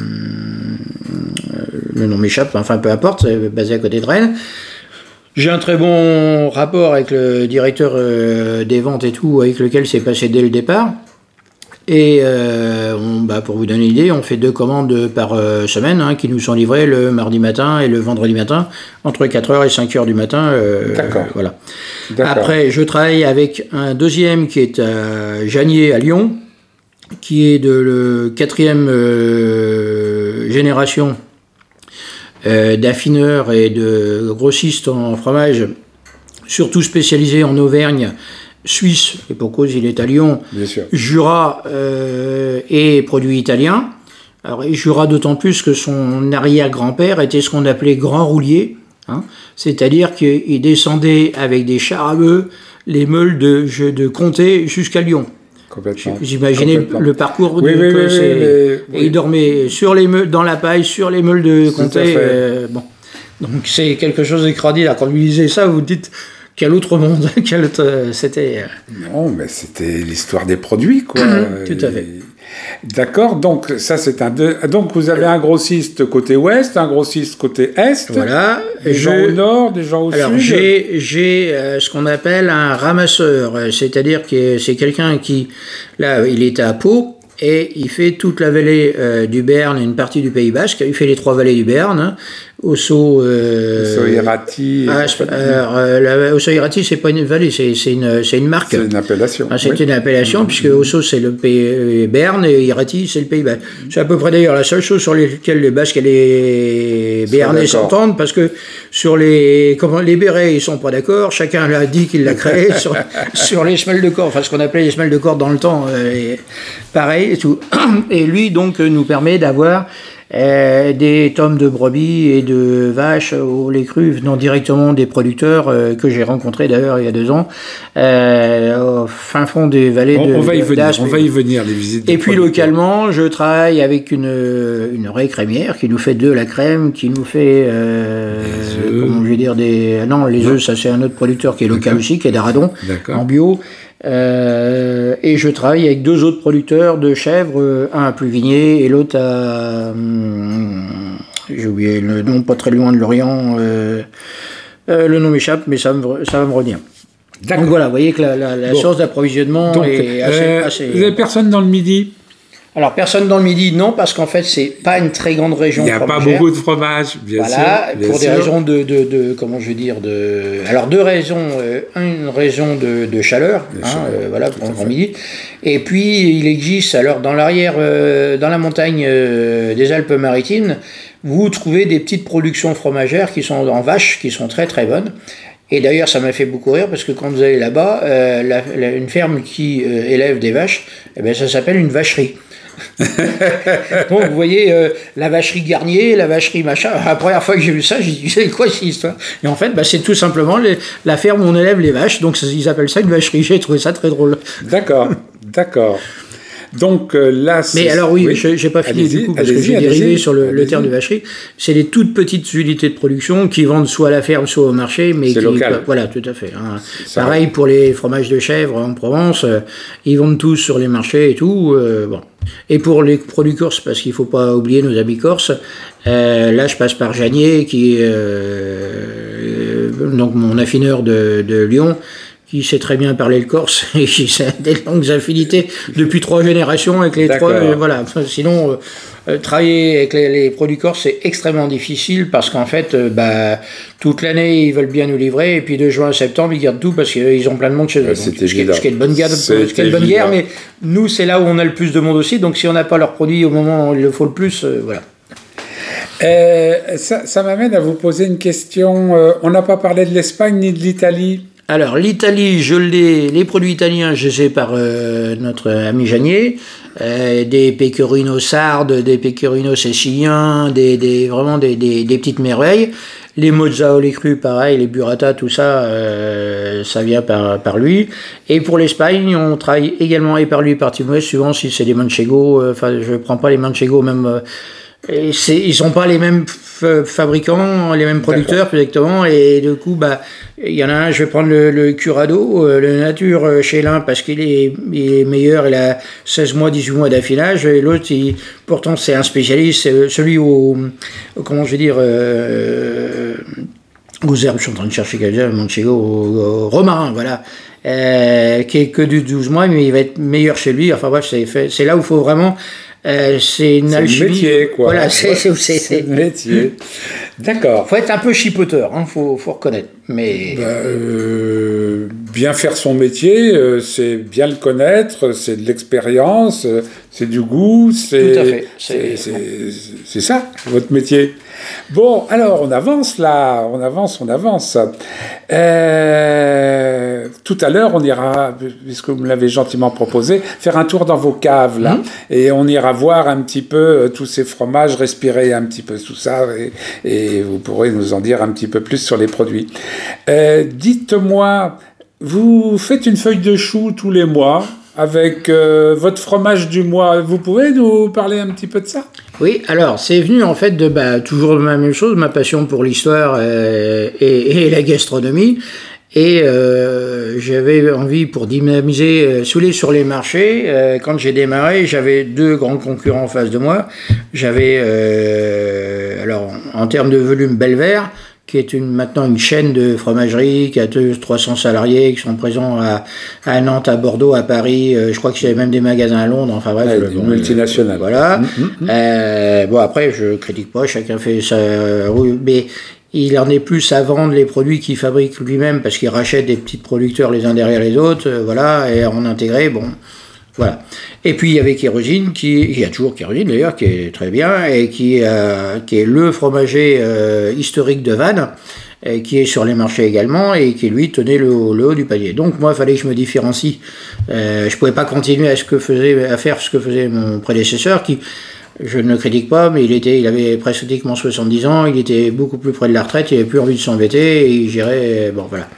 Speaker 2: le nom m'échappe, enfin peu importe, c'est basé à côté de Rennes. J'ai un très bon rapport avec le directeur euh, des ventes et tout, avec lequel c'est passé dès le départ. Et euh, on, bah, pour vous donner une idée, on fait deux commandes par euh, semaine hein, qui nous sont livrées le mardi matin et le vendredi matin, entre quatre heures et cinq heures du matin. Euh,
Speaker 1: D'accord.
Speaker 2: Voilà.
Speaker 1: D'accord.
Speaker 2: Après, je travaille avec un deuxième qui est à Janier, à Lyon, qui est de la quatrième euh, génération euh, d'affineurs et de grossistes en fromage, surtout spécialisés en Auvergne, Suisse, et pour cause il est à Lyon,
Speaker 1: bien sûr.
Speaker 2: Jura euh, et produits italiens. Alors, et Jura d'autant plus que son arrière-grand-père était ce qu'on appelait grand roulier, hein, c'est-à-dire qu'il descendait avec des chars à bœufs les meules de, de Comté jusqu'à Lyon.
Speaker 1: Complètement.
Speaker 2: Vous imaginez
Speaker 1: Complètement.
Speaker 2: le parcours
Speaker 1: oui,
Speaker 2: de
Speaker 1: oui,
Speaker 2: que
Speaker 1: oui,
Speaker 2: c'est.
Speaker 1: Oui, mais,
Speaker 2: et oui. Il dormait sur les meules, dans la paille, sur les meules de Comté. Euh, bon. Donc c'est quelque chose d'extraordinaire. Quand vous lisez ça, vous vous dites. Quel autre monde, quel autre, c'était...
Speaker 1: Non, mais c'était l'histoire des produits, quoi.
Speaker 2: Tout à fait.
Speaker 1: D'accord, donc ça c'est un deux. Donc vous avez un grossiste côté ouest, un grossiste côté est.
Speaker 2: Voilà.
Speaker 1: Des
Speaker 2: Je...
Speaker 1: gens au nord, des gens au
Speaker 2: Alors,
Speaker 1: sud.
Speaker 2: j'ai j'ai euh, ce qu'on appelle un ramasseur, c'est-à-dire que c'est quelqu'un qui, là, il est à Pau. Et il fait toute la vallée euh, du Béarn et une partie du Pays Basque. Il fait les trois vallées du Béarn, hein. Osso, euh,
Speaker 1: Osso-Iraty.
Speaker 2: Ah, euh, euh, Osso-Iraty, c'est pas une vallée, c'est c'est une c'est une marque.
Speaker 1: C'est une appellation.
Speaker 2: Ah, c'est
Speaker 1: oui.
Speaker 2: une appellation, puisque Osso c'est le Pays Béarn et Iraty c'est le Pays Basque. C'est à peu près d'ailleurs la seule chose sur laquelle les Basques et les Béarnais s'entendent, parce que sur les comment les Bérets ils sont pas d'accord. Chacun l'a dit qu'il l'a créé sur sur les semelles de corde, enfin ce qu'on appelait les semelles de corde dans le temps. Euh, et pareil et tout. Et lui donc nous permet d'avoir Euh, des tomes de brebis et de vaches au lait cru venant directement des producteurs euh, que j'ai rencontrés d'ailleurs il y a deux ans euh, au fin fond des vallées
Speaker 1: on,
Speaker 2: de
Speaker 1: on va y venir,
Speaker 2: d'Aspe.
Speaker 1: on va y venir les visites.
Speaker 2: Et puis localement, je travaille avec une une raie crémière qui nous fait de la crème, qui nous fait euh, comment je vais dire des non les œufs, ça c'est un autre producteur qui est local aussi, qui est d'Aradon en bio. Euh, et je travaille avec deux autres producteurs de chèvres, un à Pluvigné et l'autre à hum, j'ai oublié le nom, pas très loin de Lorient. Euh, euh, le nom m'échappe, mais ça, me, ça va me revenir. Donc voilà, vous voyez que la, la, la bon. source d'approvisionnement Donc, est assez,
Speaker 1: euh,
Speaker 2: assez...
Speaker 1: Vous n'avez personne dans le Midi ?
Speaker 2: Alors, personne dans le Midi, non, parce qu'en fait, c'est pas une très grande région.
Speaker 1: Il n'y a pas beaucoup de fromage, bien
Speaker 2: voilà,
Speaker 1: sûr.
Speaker 2: Voilà, pour
Speaker 1: sûr.
Speaker 2: des raisons de, de, de, comment je veux dire, de... Alors, deux raisons. Euh, une raison de, de chaleur, hein, euh, voilà, pour le Grand Midi. Et puis, il existe, alors, dans l'arrière, euh, dans la montagne euh, des Alpes-Maritimes, vous trouvez des petites productions fromagères qui sont en vaches, qui sont très, très bonnes. Et d'ailleurs, ça m'a fait beaucoup rire, parce que quand vous allez là-bas, euh, la, la, une ferme qui euh, élève des vaches, eh bien, ça s'appelle une vacherie. Bon, vous voyez, euh, la vacherie Garnier, la vacherie machin. La première fois que j'ai vu ça, j'ai dit, c'est quoi cette histoire ? Et en fait, bah, c'est tout simplement les, la ferme où on élève les vaches, donc ils appellent ça une vacherie. J'ai trouvé ça très drôle.
Speaker 1: D'accord, d'accord. Donc euh, là, c'est...
Speaker 2: Mais alors oui, oui. je n'ai pas fini du coup, parce que j'ai dérivé sur le, le terme de vacherie. C'est les toutes petites unités de production qui vendent soit à la ferme, soit au marché. Mais
Speaker 1: c'est
Speaker 2: qui,
Speaker 1: local.
Speaker 2: Voilà, tout à fait. Hein. Pareil pour les fromages de chèvre en Provence, euh, ils vendent tous sur les marchés et tout. Euh, bon. Et pour les produits corses, parce qu'il ne faut pas oublier nos amis corses, euh, là je passe par Janier, qui est euh, donc mon affineur de, de Lyon, qui sait très bien parler le corse et qui a des longues affinités depuis trois générations avec les D'accord. trois. Euh, voilà. Enfin, sinon, euh, travailler avec les, les produits corses, c'est extrêmement difficile parce qu'en fait, euh, bah, toute l'année, ils veulent bien nous livrer et puis de juin à septembre, ils gardent tout parce qu'ils ont plein de monde chez eux.
Speaker 1: Ouais, c'est évident.
Speaker 2: Ce qui est de bonne guerre, ce qui est de bonne guerre, mais nous, c'est là où on a le plus de monde aussi. Donc, si on n'a pas leurs produits au moment où il le faut le plus, euh, voilà.
Speaker 1: Euh, ça, ça m'amène à vous poser une question. Euh, on n'a pas parlé de l'Espagne ni de l'Italie.
Speaker 2: Alors, l'Italie, je l'ai, les produits italiens, je les ai par euh, notre ami Janier, euh, des pecorino sardes, des pecorino siciliens, des, des, vraiment des, des, des petites merveilles. Les mozza au lait cru, pareil, les burrata, tout ça, euh, ça vient par, par lui. Et pour l'Espagne, on travaille également et par lui et par Timouès, suivant si c'est des manchego. Enfin, euh, je ne prends pas les manchego, même... Euh, Et c'est, ils sont pas les mêmes f- fabricants, les mêmes producteurs D'accord. exactement, et du coup, bah, il y en a un, je vais prendre le, le Curado, euh, le Nature euh, chez l'un parce qu'il est, il est meilleur, il a seize mois, dix-huit mois d'affinage, et l'autre, il, pourtant, c'est un spécialiste, c'est celui au, au comment je vais dire, euh, aux herbes, je suis en train de chercher quelqu'un, Manchego, au, au romarin, voilà. Euh, qui est que du douze mois, mais il va être meilleur chez lui. Enfin bref, c'est, fait, c'est là où il faut vraiment. Euh, c'est une
Speaker 1: c'est
Speaker 2: alchimie.
Speaker 1: C'est le métier, quoi.
Speaker 2: Voilà, c'est,
Speaker 1: ouais,
Speaker 2: c'est, c'est,
Speaker 1: c'est le métier. D'accord.
Speaker 2: Faut être un peu chipoteur, hein, faut, faut reconnaître. Mais
Speaker 1: bah, euh, bien faire son métier, euh, c'est bien le connaître, c'est de l'expérience, euh, c'est du goût, c'est.
Speaker 2: Tout à fait.
Speaker 1: C'est, c'est, c'est, c'est ça, votre métier. Bon, alors on avance là, on avance, on avance. Euh, tout à l'heure, on ira, puisque vous me l'avez gentiment proposé, faire un tour dans vos caves là, mmh. et on ira voir un petit peu euh, tous ces fromages, respirer un petit peu tout ça, et, et vous pourrez nous en dire un petit peu plus sur les produits. Euh, dites-moi, vous faites une feuille de chou tous les mois avec euh, votre fromage du mois. Vous pouvez nous parler un petit peu de ça ?
Speaker 2: Oui, alors c'est venu en fait de bah, toujours la même chose, ma passion pour l'histoire euh, et, et la gastronomie. Et euh, j'avais envie, pour dynamiser, euh, souler sur les marchés. Euh, quand j'ai démarré, j'avais deux grands concurrents en face de moi. J'avais, euh, alors en termes de volume, Belver, qui est une, maintenant une chaîne de fromagerie qui a deux cents trois cents salariés qui sont présents à, à Nantes, à Bordeaux, à Paris. Euh, je crois qu'il y avait même des magasins à Londres. Enfin bref,
Speaker 1: ouais,
Speaker 2: bon,
Speaker 1: multinationales.
Speaker 2: Euh, voilà. Mmh, mmh. Euh, bon après, je critique pas. Chacun fait sa roue, mais il en est plus à vendre les produits qu'il fabrique lui-même parce qu'il rachète des petits producteurs les uns derrière les autres. Euh, voilà, et en intégré, bon. Voilà. Et puis il y avait Kérosine, qui il y a toujours Kérosine d'ailleurs, qui est très bien, et qui, euh, qui est le fromager euh, historique de Vannes, et qui est sur les marchés également, et qui lui tenait le haut, le haut du panier. Donc moi, il fallait que je me différencie. Euh, je pouvais pas continuer à, ce que faisait, à faire ce que faisait mon prédécesseur, qui, je ne le critique pas, mais il, était, il avait pratiquement soixante-dix ans, il était beaucoup plus près de la retraite, il n'avait plus envie de s'embêter, et il gérait... Bon, voilà.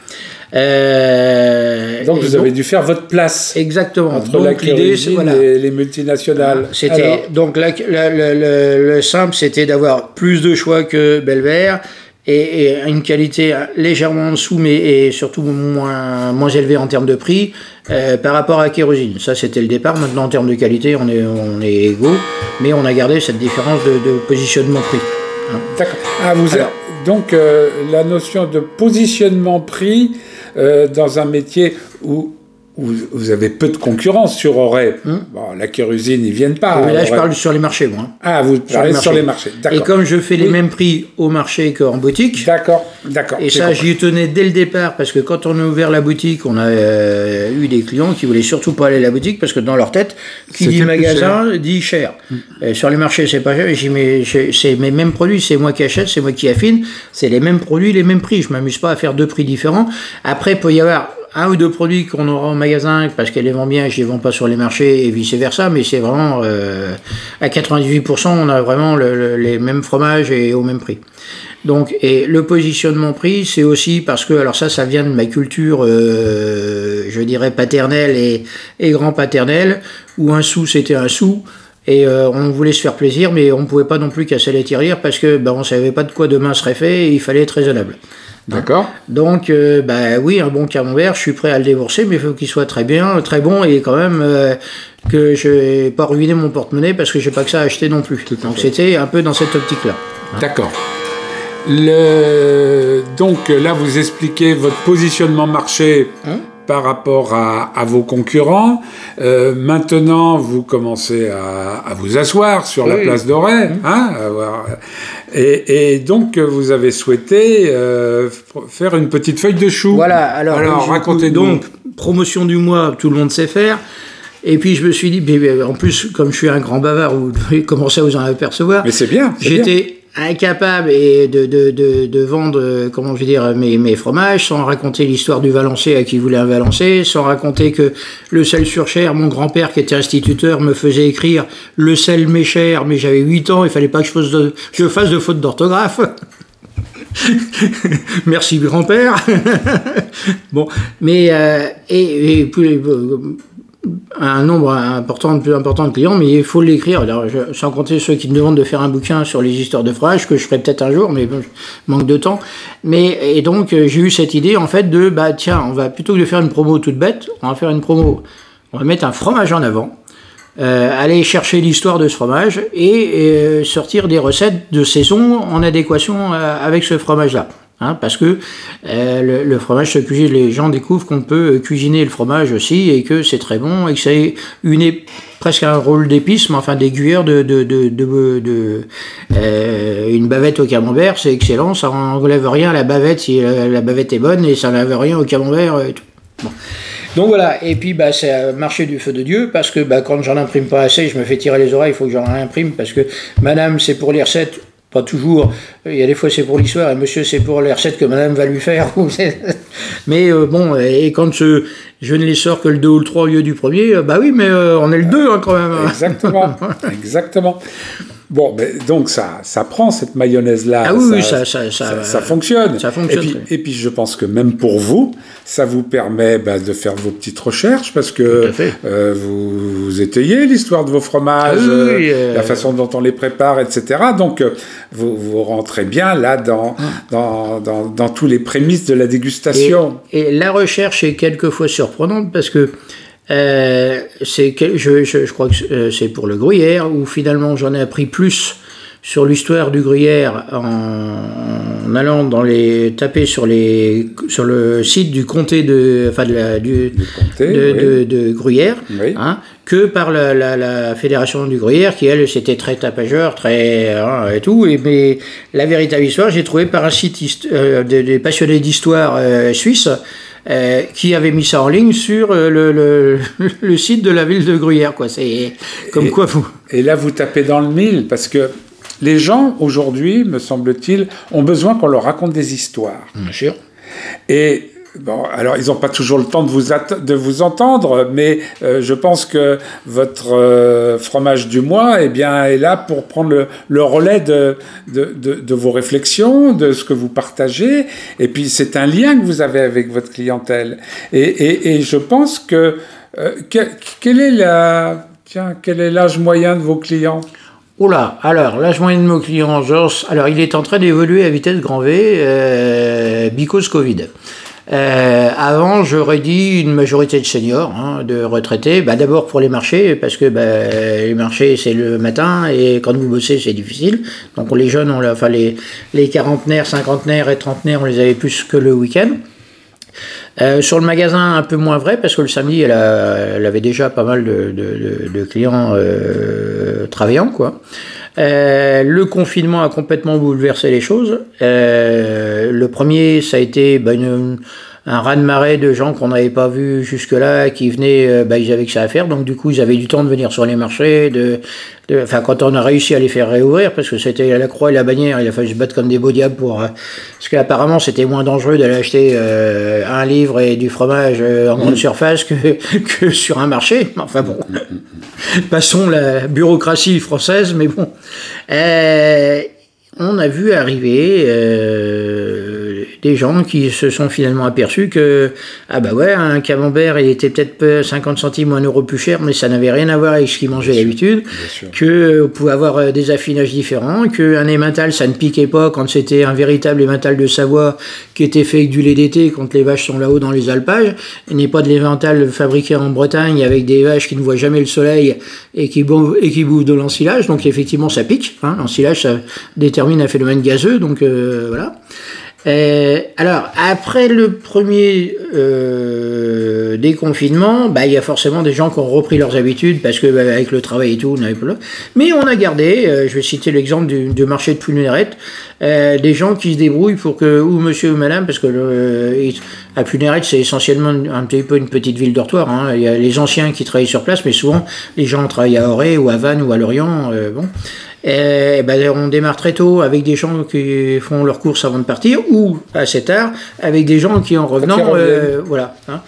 Speaker 1: Euh, donc vous donc, avez dû faire votre place.
Speaker 2: Exactement.
Speaker 1: Entre
Speaker 2: donc,
Speaker 1: la Kérosine voilà. et les multinationales.
Speaker 2: C'était Alors. donc la, la, la, la, le simple, c'était d'avoir plus de choix que Belver et, et une qualité légèrement en dessous, mais et surtout moins moins élevée en termes de prix euh, par rapport à Kérosine. Ça, c'était le départ. Maintenant, en termes de qualité, on est on est égaux, mais on a gardé cette différence de, de positionnement prix.
Speaker 1: Hein. D'accord. Ah, vous Alors, a... donc euh, la notion de positionnement prix. Euh, dans un métier où, où vous avez peu de concurrence sur Auray. Hum. Bon, la Kérosine, ils viennent pas.
Speaker 2: Mais là, je parle sur les marchés, moi.
Speaker 1: Ah, vous parlez sur les marchés.
Speaker 2: D'accord. Et comme je fais les oui. mêmes prix au marché qu'en boutique.
Speaker 1: D'accord, d'accord.
Speaker 2: Et ça, j'y tenais dès le départ, parce que quand on a ouvert la boutique, on a euh, eu des clients qui voulaient surtout pas aller à la boutique, parce que dans leur tête, qui C'était dit magasin, cher. dit cher. Hum. Euh, sur les marchés, c'est pas cher. J'ai mais c'est mes mêmes produits, c'est moi qui achète, c'est moi qui affine, c'est les mêmes produits, les mêmes prix. Je m'amuse pas à faire deux prix différents. Après, il peut y avoir un ou deux produits qu'on aura au magasin parce qu'elle les vend bien et je les vends pas sur les marchés et vice versa, mais c'est vraiment euh, à quatre-vingt-dix-huit pour cent on a vraiment le, le, les mêmes fromages et au même prix. Donc, et le positionnement prix, c'est aussi parce que, alors ça, ça vient de ma culture, euh, je dirais paternelle et, et grand-paternelle, où un sou c'était un sou. Et euh, on voulait se faire plaisir, mais on ne pouvait pas non plus casser les tirelires parce que ben, on ne savait pas de quoi demain serait fait et il fallait être raisonnable.
Speaker 1: D'accord.
Speaker 2: Donc, euh, bah oui, un bon camembert, je suis prêt à le débourser, mais il faut qu'il soit très bien, très bon et quand même euh, que je n'ai pas ruiné mon porte-monnaie parce que j'ai pas que ça à acheter non plus. Donc c'était un peu dans cette optique-là.
Speaker 1: D'accord. Le... Donc là, vous expliquez votre positionnement marché hein par rapport à, à vos concurrents. Euh, maintenant, vous commencez à, à vous asseoir sur oui. la place d'Auray. Mmh. Hein, avoir... et, et donc, vous avez souhaité euh, faire une petite feuille de chou.
Speaker 2: Voilà, alors,
Speaker 1: alors racontez-nous.
Speaker 2: Donc, promotion du mois, tout le monde sait faire. Et puis je me suis dit, mais en plus, comme je suis un grand bavard, vous devez commencer à vous en apercevoir.
Speaker 1: Mais c'est bien. C'est
Speaker 2: J'étais
Speaker 1: bien.
Speaker 2: incapable et de, de, de, de vendre, comment je veux dire, mes, mes fromages, sans raconter l'histoire du Valençay à qui voulait un Valençay, sans raconter que le sel sur chair, mon grand-père qui était instituteur me faisait écrire le sel m'est cher, mais j'avais huit ans, il fallait pas que je fasse de, je fasse de faute d'orthographe. Merci grand-père. Bon, mais euh, et, et puis, euh, un nombre important, plus important de clients, mais il faut l'écrire. Alors, je, sans compter ceux qui me demandent de faire un bouquin sur les histoires de fromage, que je ferai peut-être un jour, mais bon, je manque de temps. Mais, et donc, j'ai eu cette idée, en fait, de, bah, tiens, on va, plutôt que de faire une promo toute bête, on va faire une promo, on va mettre un fromage en avant, euh, aller chercher l'histoire de ce fromage et, et sortir des recettes de saison en adéquation euh, avec ce fromage-là. Hein, parce que euh, le, le fromage se cuisine, les gens découvrent qu'on peut cuisiner le fromage aussi et que c'est très bon et que c'est une presque un rôle d'épice, mais enfin d'aiguilleur de, de, de, de, de euh, une bavette au camembert, c'est excellent, ça n'enlève rien à la bavette si la, la bavette est bonne et ça n'enlève rien au camembert et tout. Bon. Donc voilà, et puis bah, c'est un marché du feu de Dieu, parce que bah, quand j'en imprime pas assez, je me fais tirer les oreilles, il faut que j'en imprime, parce que madame, c'est pour les recettes. Pas toujours, il y a des fois c'est pour l'histoire et monsieur c'est pour les recettes que madame va lui faire. Mais euh, bon, et quand je, je ne les sors que le deux ou le trois au lieu du premier, bah oui, mais euh, on est le deux hein, quand même.
Speaker 1: Exactement, exactement. Bon, mais donc ça, ça prend cette mayonnaise-là.
Speaker 2: Ah oui,
Speaker 1: ça,
Speaker 2: oui, ça, ça, ça,
Speaker 1: ça, ça fonctionne.
Speaker 2: Ça fonctionne.
Speaker 1: Et puis, et puis, je pense que même pour vous, ça vous permet bah, de faire vos petites recherches parce que euh, vous, vous étayez l'histoire de vos fromages,
Speaker 2: ah oui, euh...
Speaker 1: la façon dont on les prépare, et cetera. Donc, vous, vous rentrez bien là dans, ah. dans, dans, dans tous les prémices de la dégustation.
Speaker 2: Et, et la recherche est quelquefois surprenante parce que Euh, c'est que, je, je, je crois que euh, c'est pour le gruyère où finalement j'en ai appris plus sur l'histoire du gruyère en, en allant dans les taper sur les sur le site du comté de enfin de la du,
Speaker 1: du comté,
Speaker 2: de,
Speaker 1: oui.
Speaker 2: de, de Gruyère
Speaker 1: oui.
Speaker 2: hein, que par la, la, la fédération du gruyère qui elle c'était très tapageur très hein, et tout et mais la véritable histoire j'ai trouvé par un site euh, des, des passionnés d'histoire euh, suisse. Euh, qui avait mis ça en ligne sur euh, le, le, le site de la ville de Gruyère, quoi. C'est comme
Speaker 1: et,
Speaker 2: quoi vous.
Speaker 1: Et là, vous tapez dans le mille parce que les gens aujourd'hui, me semble-t-il, ont besoin qu'on leur raconte des histoires.
Speaker 2: Bien sûr.
Speaker 1: Et bon, alors ils n'ont pas toujours le temps de vous, de vous entendre, mais euh, je pense que votre euh, fromage du mois eh bien, est là pour prendre le, le relais de, de, de, de vos réflexions, de ce que vous partagez, et puis c'est un lien que vous avez avec votre clientèle. Et, et, et je pense que, euh, que quel est la, tiens, quel est l'âge moyen de vos clients ?
Speaker 2: Oula, alors l'âge moyen de nos clients, Georges, alors il est en train d'évoluer à vitesse grand V, euh, because Covid. Euh, avant, j'aurais dit une majorité de seniors, hein, de retraités. Bah, d'abord pour les marchés, parce que bah, les marchés c'est le matin et quand vous bossez c'est difficile. Donc les jeunes, on l'a, enfin les, les quarantenaires, cinquantenaires et trentenaires, on les avait plus que le week-end. Euh, sur le magasin, un peu moins vrai, parce que le samedi, elle, a, elle avait déjà pas mal de, de, de, de clients euh, travaillants, quoi. Euh, le confinement a complètement bouleversé les choses. Euh, le premier, ça a été bah, une, un raz-de-marée de gens qu'on n'avait pas vus jusque-là, qui venaient, bah, ils avaient que ça à faire, donc du coup, ils avaient du temps de venir sur les marchés, de, de, enfin, quand on a réussi à les faire réouvrir, parce que c'était la croix et la bannière, il a fallu se battre comme des beaux diables pour, euh, parce qu'apparemment, c'était moins dangereux d'aller acheter euh, un livre et du fromage euh, en grande surface que, que sur un marché. Enfin bon, passons la bureaucratie française, mais bon. Euh, on a vu arriver euh, des gens qui se sont finalement aperçus que ah bah ouais, un camembert il était peut-être cinquante centimes ou un euro plus cher, mais ça n'avait rien à voir avec ce qu'ils mangeaient d'habitude, que on pouvait avoir des affinages différents, qu'un emmental ça ne piquait pas quand c'était un véritable emmental de Savoie qui était fait avec du lait d'été quand les vaches sont là-haut dans les alpages, et n'est pas de l'emmental fabriqué en Bretagne avec des vaches qui ne voient jamais le soleil et qui bouffent, et qui bouffent de l'ensilage, donc effectivement ça pique, hein, l'ensilage ça détermine un phénomène gazeux, donc euh, voilà. Euh, alors, après le premier euh, déconfinement, bah, il y a forcément des gens qui ont repris leurs habitudes parce que bah, avec le travail et tout, on avait pas là. Mais on a gardé, euh, je vais citer l'exemple du, du marché de Plounéret, euh, des gens qui se débrouillent pour que, ou monsieur ou madame, parce que euh, à Plounéret, c'est essentiellement un petit peu une petite ville dortoir, hein. Il y a les anciens qui travaillent sur place, mais souvent les gens travaillent à Auray ou à Vannes ou à Lorient, euh, bon. Et ben, on démarre très tôt avec des gens qui font leurs courses avant de partir, ou assez tard avec des gens qui en revenant, euh, voilà, hein,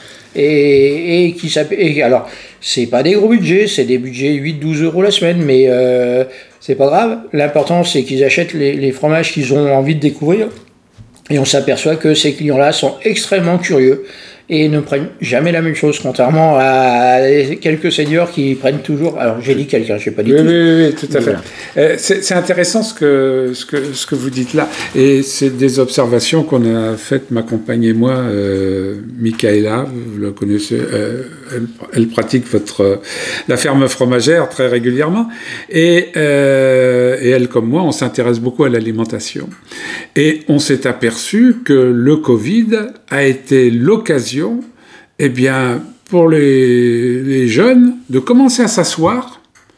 Speaker 2: et, et qui s'appellent. Alors, c'est pas des gros budgets, c'est des budgets huit douze euros la semaine, mais euh, c'est pas grave. L'important, c'est qu'ils achètent les, les fromages qu'ils ont envie de découvrir, et on s'aperçoit que ces clients-là sont extrêmement curieux et ne prennent jamais la même chose, contrairement à quelques seniors qui prennent toujours... Alors, j'ai dit quelqu'un, je n'ai pas dit
Speaker 1: oui,
Speaker 2: tout.
Speaker 1: Oui, oui, tout à fait. Voilà. Euh, c'est, c'est intéressant ce que, ce, que, ce que vous dites là. Et c'est des observations qu'on a faites, ma compagne et moi, euh, Michaela, vous la connaissez, euh, elle, elle pratique votre, la ferme fromagère très régulièrement. Et, euh, et elle, comme moi, on s'intéresse beaucoup à l'alimentation. Et on s'est aperçu que le Covid a été l'occasion eh bien, pour les, les jeunes, de commencer à s'asseoir,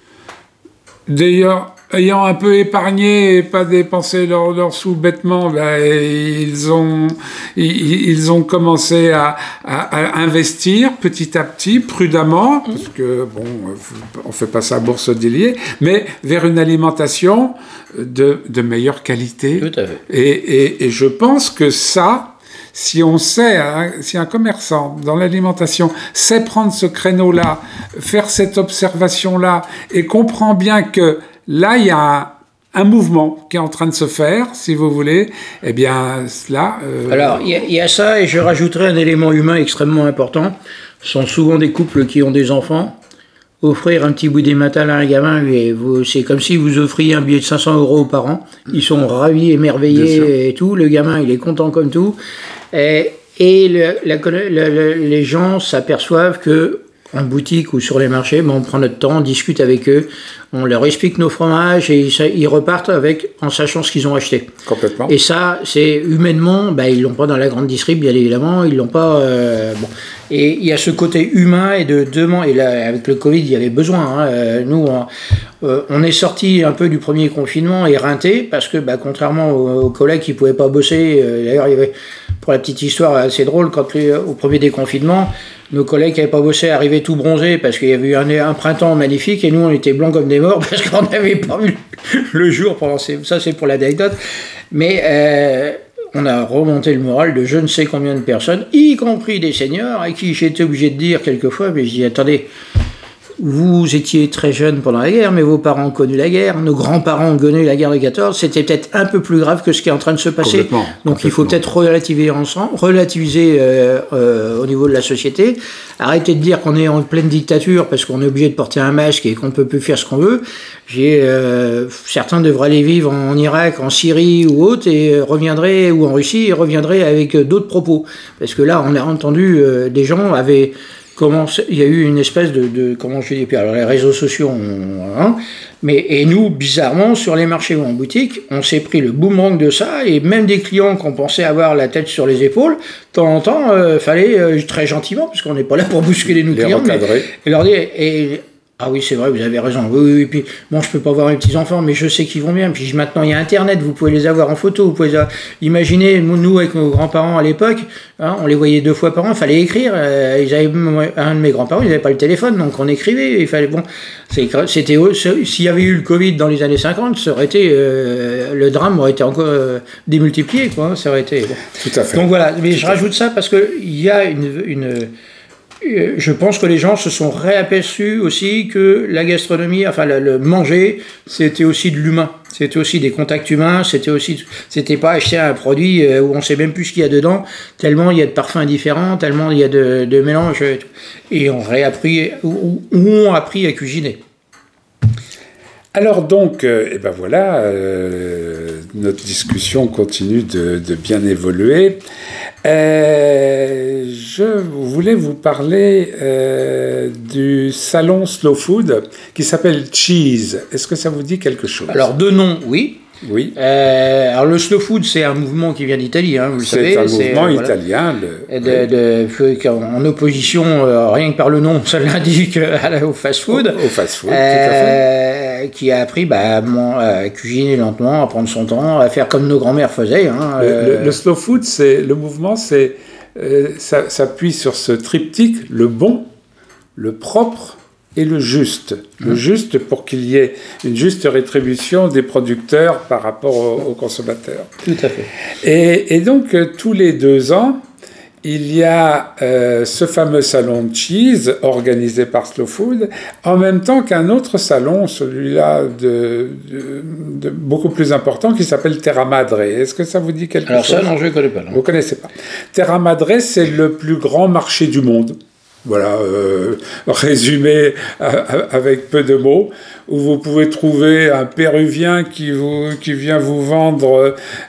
Speaker 1: d'ailleurs, ayant un peu épargné et pas dépensé leurs leur sous bêtement, ben, ils, ont, ils, ils ont commencé à, à, à investir petit à petit, prudemment, parce que, bon, on ne fait pas ça à bourse déliée, mais vers une alimentation de, de meilleure qualité.
Speaker 2: Tout à fait.
Speaker 1: Et, et, et je pense que ça... Si on sait, hein, si un commerçant dans l'alimentation sait prendre ce créneau-là, faire cette observation-là, et comprend bien que là, il y a un, un mouvement qui est en train de se faire, si vous voulez. Eh bien, cela... Euh...
Speaker 2: Alors, il y, y a ça, et je rajouterai un élément humain extrêmement important. Ce sont souvent des couples qui ont des enfants. Offrir un petit bout d'ématal à un gamin, c'est comme si vous offriez un billet de cinq cents euros aux parents. Ils sont ravis, émerveillés et tout. Le gamin, il est content comme tout. Et, et le, la, le, le, les gens s'aperçoivent que en boutique ou sur les marchés, ben on prend notre temps, on discute avec eux, on leur explique nos fromages et ils, ils repartent avec en sachant ce qu'ils ont acheté.
Speaker 1: Complètement.
Speaker 2: Et ça, c'est humainement, ben ils l'ont pas dans la grande distrib, bien évidemment, ils l'ont pas. Euh, bon. Et il y a ce côté humain et de demande. Et là, avec le Covid, il y avait besoin. Hein. Nous, on, euh, on est sorti un peu du premier confinement éreinté parce que, bah, contrairement aux, aux collègues qui pouvaient pas bosser, euh, d'ailleurs, il y avait, pour la petite histoire assez drôle, quand les, au premier déconfinement, nos collègues qui n'avaient pas bossé arrivaient tout bronzés parce qu'il y avait eu un, un printemps magnifique et nous, on était blancs comme des morts parce qu'on n'avait pas vu le jour pendant ces, ça, c'est pour l'anecdote. Mais euh, on a remonté le moral de je ne sais combien de personnes, y compris des seniors, à qui j'étais obligé de dire quelquefois, mais je dis attendez, vous étiez très jeune pendant la guerre, mais vos parents ont connu la guerre, nos grands-parents ont connu la guerre de quatorze, c'était peut-être un peu plus grave que ce qui est en train de se passer. Donc complètement. Il faut peut-être relativiser ensemble, relativiser euh, euh, au niveau de la société, arrêter de dire qu'on est en pleine dictature parce qu'on est obligé de porter un masque et qu'on ne peut plus faire ce qu'on veut. J'ai, euh, certains devraient aller vivre en Irak, en Syrie ou autre, et reviendraient, ou en Russie, et reviendraient avec d'autres propos. Parce que là, on a entendu euh, des gens avaient... Comment il y a eu une espèce de, de comment je dis, alors les réseaux sociaux, hein, mais et nous bizarrement sur les marchés ou en boutique, on s'est pris le boomerang de ça et même des clients qu'on pensait avoir la tête sur les épaules, de temps en temps, euh, fallait euh, très gentiment parce qu'on n'est pas là pour bousculer nos
Speaker 1: les
Speaker 2: clients, mais, et leur dire et ah oui, c'est vrai, vous avez raison. Oui, oui, et puis, bon, je peux pas voir mes petits-enfants, mais je sais qu'ils vont bien. Puis maintenant, il y a Internet, vous pouvez les avoir en photo. Vous pouvez imaginer, nous, avec nos grands-parents à l'époque, hein, on les voyait deux fois par an, il fallait écrire. Euh, ils avaient, un de mes grands-parents, ils n'avaient pas le téléphone, donc on écrivait. Il fallait, bon, c'était, s'il y avait eu le Covid dans les années cinquante, ça aurait été, euh, le drame aurait été encore euh, démultiplié, quoi. Ça aurait été, bon.
Speaker 1: Tout à fait.
Speaker 2: Donc voilà, mais Tout je rajoute ça parce qu'il y a une, une je pense que les gens se sont réaperçus aussi que la gastronomie, enfin le, le manger, c'était aussi de l'humain, c'était aussi des contacts humains, c'était aussi, c'était pas acheter un produit où on sait même plus ce qu'il y a dedans, tellement il y a de parfums différents, tellement il y a de, de mélanges, et on réappris, ou on a appris à cuisiner.
Speaker 1: Alors donc, euh, et ben voilà, euh, notre discussion continue de, de bien évoluer. Euh, je voulais vous parler euh, du salon Slow Food qui s'appelle Cheese. Est-ce que ça vous dit quelque chose?
Speaker 2: Alors de nom, oui.
Speaker 1: Oui.
Speaker 2: Euh, alors le slow food, c'est un mouvement qui vient d'Italie, hein, vous le savez.
Speaker 1: C'est un mouvement
Speaker 2: euh,
Speaker 1: italien.
Speaker 2: Voilà. De, de, de, en opposition, euh, rien que par le nom, ça l'indique, au fast-food.
Speaker 1: Au, au fast-food,
Speaker 2: euh,
Speaker 1: tout à fait.
Speaker 2: Qui a appris bah, à cuisiner lentement, à prendre son temps, à faire comme nos grands-mères faisaient. Hein,
Speaker 1: le,
Speaker 2: euh...
Speaker 1: le, le slow food, c'est, le mouvement, c'est, euh, ça s'appuie sur ce triptyque, le bon, le propre, et le juste. Le mmh. juste pour qu'il y ait une juste rétribution des producteurs par rapport aux, aux consommateurs.
Speaker 2: Tout à fait.
Speaker 1: Et, et donc, euh, tous les deux ans, il y a euh, ce fameux salon de cheese organisé par Slow Food, en même temps qu'un autre salon, celui-là de, de, de beaucoup plus important, qui s'appelle Terra Madre. Est-ce que ça vous dit quelque
Speaker 2: Alors
Speaker 1: chose?
Speaker 2: Alors ça, non, je ne connais pas. Non.
Speaker 1: Vous ne connaissez pas. Terra Madre, c'est le plus grand marché du monde. Voilà, euh, résumé avec peu de mots, où vous pouvez trouver un Péruvien qui, vous, qui vient vous vendre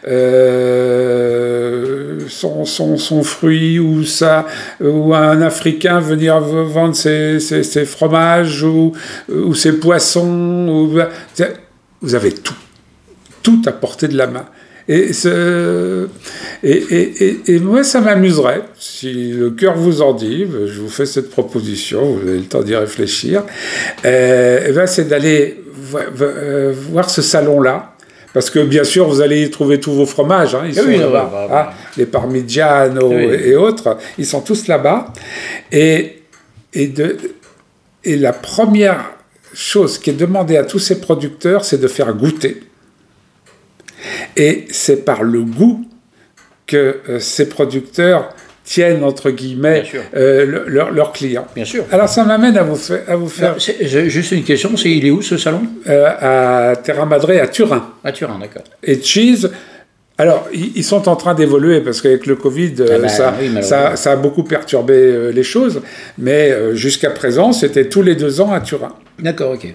Speaker 1: euh, son, son, son fruit, ou, ça, ou un Africain venir vous vendre ses, ses, ses fromages, ou, ou ses poissons. Ou, vous avez tout, tout à portée de la main. Et, ce, et, et, et, et moi, ça m'amuserait, si le cœur vous en dit, je vous fais cette proposition, vous avez le temps d'y réfléchir, euh, et ben c'est d'aller vo- vo- voir ce salon-là, parce que bien sûr, vous allez y trouver tous vos fromages, hein, ils
Speaker 2: ah
Speaker 1: sont
Speaker 2: oui,
Speaker 1: là-bas,
Speaker 2: bah, bah,
Speaker 1: bah. Hein, les Parmigiano oui. et autres, ils sont tous là-bas, et, et, de, et la première chose qui est demandée à tous ces producteurs, c'est de faire goûter. Et c'est par le goût que euh, ces producteurs tiennent, entre guillemets, euh, leurs leur clients.
Speaker 2: Bien sûr.
Speaker 1: Alors, ça m'amène à vous, fa- à vous faire...
Speaker 2: Alors, c'est, juste une question, c'est, il est où, ce salon?
Speaker 1: euh, À Terra Madre, à Turin.
Speaker 2: À Turin, d'accord.
Speaker 1: Et Cheese... Alors, ils sont en train d'évoluer parce qu'avec le Covid, ah bah, ça, oui, ça, ça a beaucoup perturbé euh, les choses. Mais euh, jusqu'à présent, c'était tous les deux ans à Turin.
Speaker 2: D'accord, ok.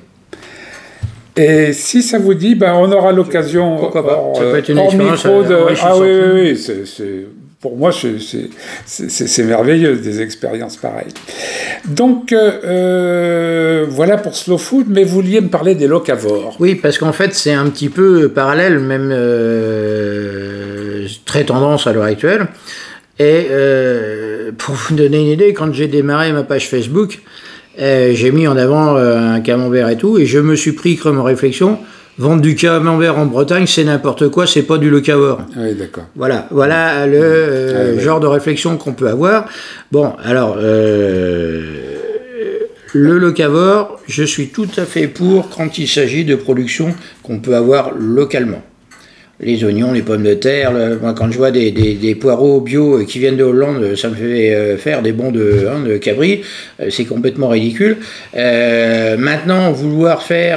Speaker 1: Et si ça vous dit, ben, on aura l'occasion...
Speaker 2: Pourquoi pas,
Speaker 1: hors,
Speaker 2: ça peut être une
Speaker 1: hors micro de... Ah oui, oui, oui, c'est... c'est... Pour moi, c'est, c'est, c'est, c'est merveilleux, des expériences pareilles. Donc, euh, voilà pour Slow Food, mais vous vouliez me parler des locavores.
Speaker 2: Oui, parce qu'en fait, c'est un petit peu parallèle, même euh, très tendance à l'heure actuelle. Et euh, pour vous donner une idée, quand j'ai démarré ma page Facebook, euh, j'ai mis en avant euh, un camembert et tout, et je me suis pris comme réflexion... Vendre du camembert en Bretagne, c'est n'importe quoi, c'est pas du locavore.
Speaker 1: Oui, d'accord.
Speaker 2: Voilà, voilà le euh, ah, oui. genre de réflexion qu'on peut avoir. Bon, alors, euh, le locavore, je suis tout à fait pour quand il s'agit de production qu'on peut avoir localement. Les oignons, les pommes de terre, le, moi quand je vois des, des, des poireaux bio qui viennent de Hollande, ça me fait euh, faire des bons de, hein, de cabri, euh, c'est complètement ridicule. Euh, maintenant, vouloir faire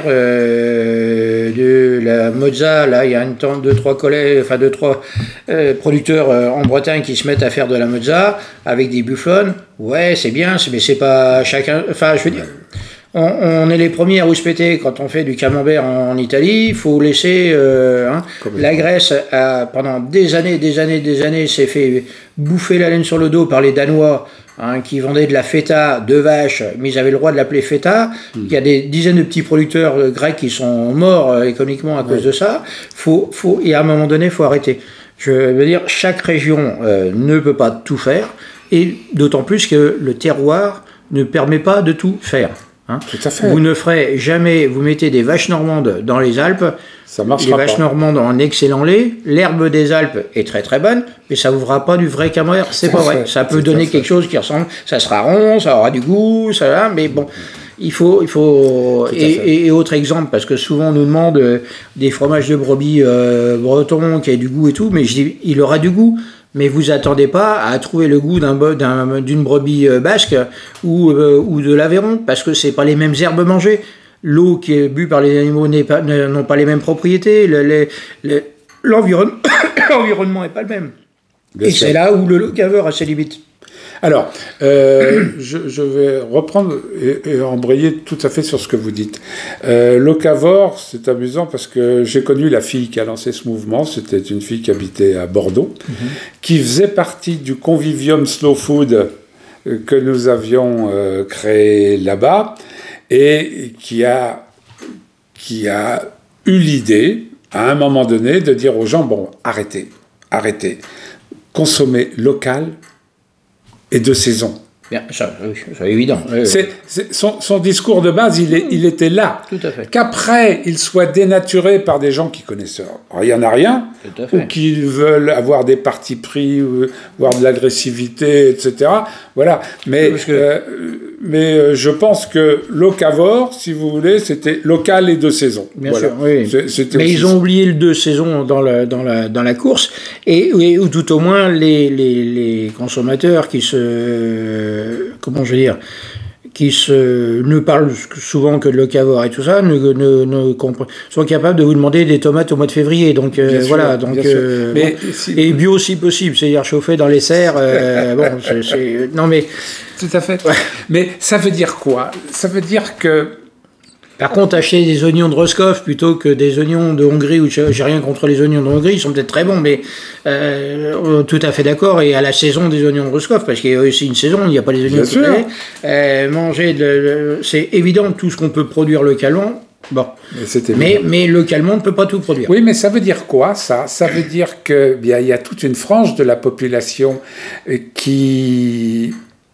Speaker 2: euh, de la mozza, là il y a une tente de trois collègues, enfin deux trois euh, producteurs euh, en Bretagne qui se mettent à faire de la mozza avec des bufflons, ouais c'est bien, mais c'est pas chacun, enfin je veux dire... On, on est les premiers à rouspéter quand on fait du camembert en, en Italie. Il faut laisser euh, hein, la Grèce a, pendant des années, des années, des années s'est fait bouffer la laine sur le dos par les Danois hein, qui vendaient de la feta de vache, mais ils avaient le droit de l'appeler feta. Mmh. Il y a des dizaines de petits producteurs euh, grecs qui sont morts euh, économiquement à cause ouais. de ça. Faut, faut, et à un moment donné, il faut arrêter. Je veux dire, chaque région euh, ne peut pas tout faire, et d'autant plus que le terroir ne permet pas de tout faire. Hein.
Speaker 1: Tout à fait.
Speaker 2: Vous ne ferez jamais, vous mettez des vaches normandes dans les Alpes,
Speaker 1: ça marchera
Speaker 2: les vaches
Speaker 1: pas. normandes
Speaker 2: ont un excellent lait, l'herbe des Alpes est très très bonne, mais ça vous fera pas du vrai camembert, c'est pas vrai. Ça peut donner quelque chose qui ressemble, ça sera rond, ça aura du goût, ça va, mais bon, il faut, il faut, et, et, et autre exemple, parce que souvent on nous demande euh, des fromages de brebis euh, bretons qui aient du goût et tout, mais je dis, il aura du goût. Mais vous attendez pas à trouver le goût d'un, d'un, d'une brebis basque ou, euh, ou de l'Aveyron, parce que c'est pas les mêmes herbes mangées. L'eau qui est bue par les animaux n'est pas, n'ont pas les mêmes propriétés. Le, le, le, l'environnement, l'environnement n'est pas le même. Bien Et sûr. C'est là où le locavore a ses limites.
Speaker 1: Alors, euh, je, je vais reprendre et, et embrayer tout à fait sur ce que vous dites. Euh, locavore, c'est amusant parce que j'ai connu la fille qui a lancé ce mouvement. C'était une fille qui habitait à Bordeaux, mm-hmm. qui faisait partie du convivium Slow Food que nous avions euh, créé là-bas et qui a, qui a eu l'idée, à un moment donné, de dire aux gens, bon, arrêtez, arrêtez, consommez local et de saison.
Speaker 2: Bien, ça, c'est évident.
Speaker 1: C'est, c'est, son, son discours de base, il, est, il était là.
Speaker 2: Tout à fait.
Speaker 1: Qu'après, il soit dénaturé par des gens qui connaissent rien à rien, ou qui veulent avoir des partis pris, ou, voire de l'agressivité, et cetera. Voilà. Mais, que... euh, mais je pense que locavore, si vous voulez, c'était local et de saison.
Speaker 2: Bien
Speaker 1: voilà.
Speaker 2: sûr, oui.
Speaker 1: C'est,
Speaker 2: mais ils ont oublié le de saison dans la, dans la, dans la course, et, et ou tout au moins les, les, les consommateurs qui se... comment je veux dire, qui se, ne parlent souvent que de locavore et tout ça, ne, ne, ne compre- sont capables de vous demander des tomates au mois de février. Donc euh,
Speaker 1: sûr,
Speaker 2: voilà, donc euh, mais, bon, si, et bio si possible, c'est-à-dire chauffé dans les serres. Euh, bon, c'est, c'est, non mais
Speaker 1: tout à fait. Ouais. Mais ça veut dire quoi ? Ça veut dire que
Speaker 2: par contre, acheter des oignons de Roscoff plutôt que des oignons de Hongrie, ou j'ai rien contre les oignons de Hongrie, ils sont peut-être très bons, mais euh, tout à fait d'accord, et à la saison des oignons de Roscoff, parce qu'il y a aussi une saison, il n'y a pas les oignons toute l'année. Euh, manger, de, de, c'est évident tout ce qu'on peut produire localement. Bon, mais, mais localement, on ne peut pas tout produire.
Speaker 1: Oui, mais ça veut dire quoi, ça ? Ça veut dire qu'il y, y a toute une frange de la population qui,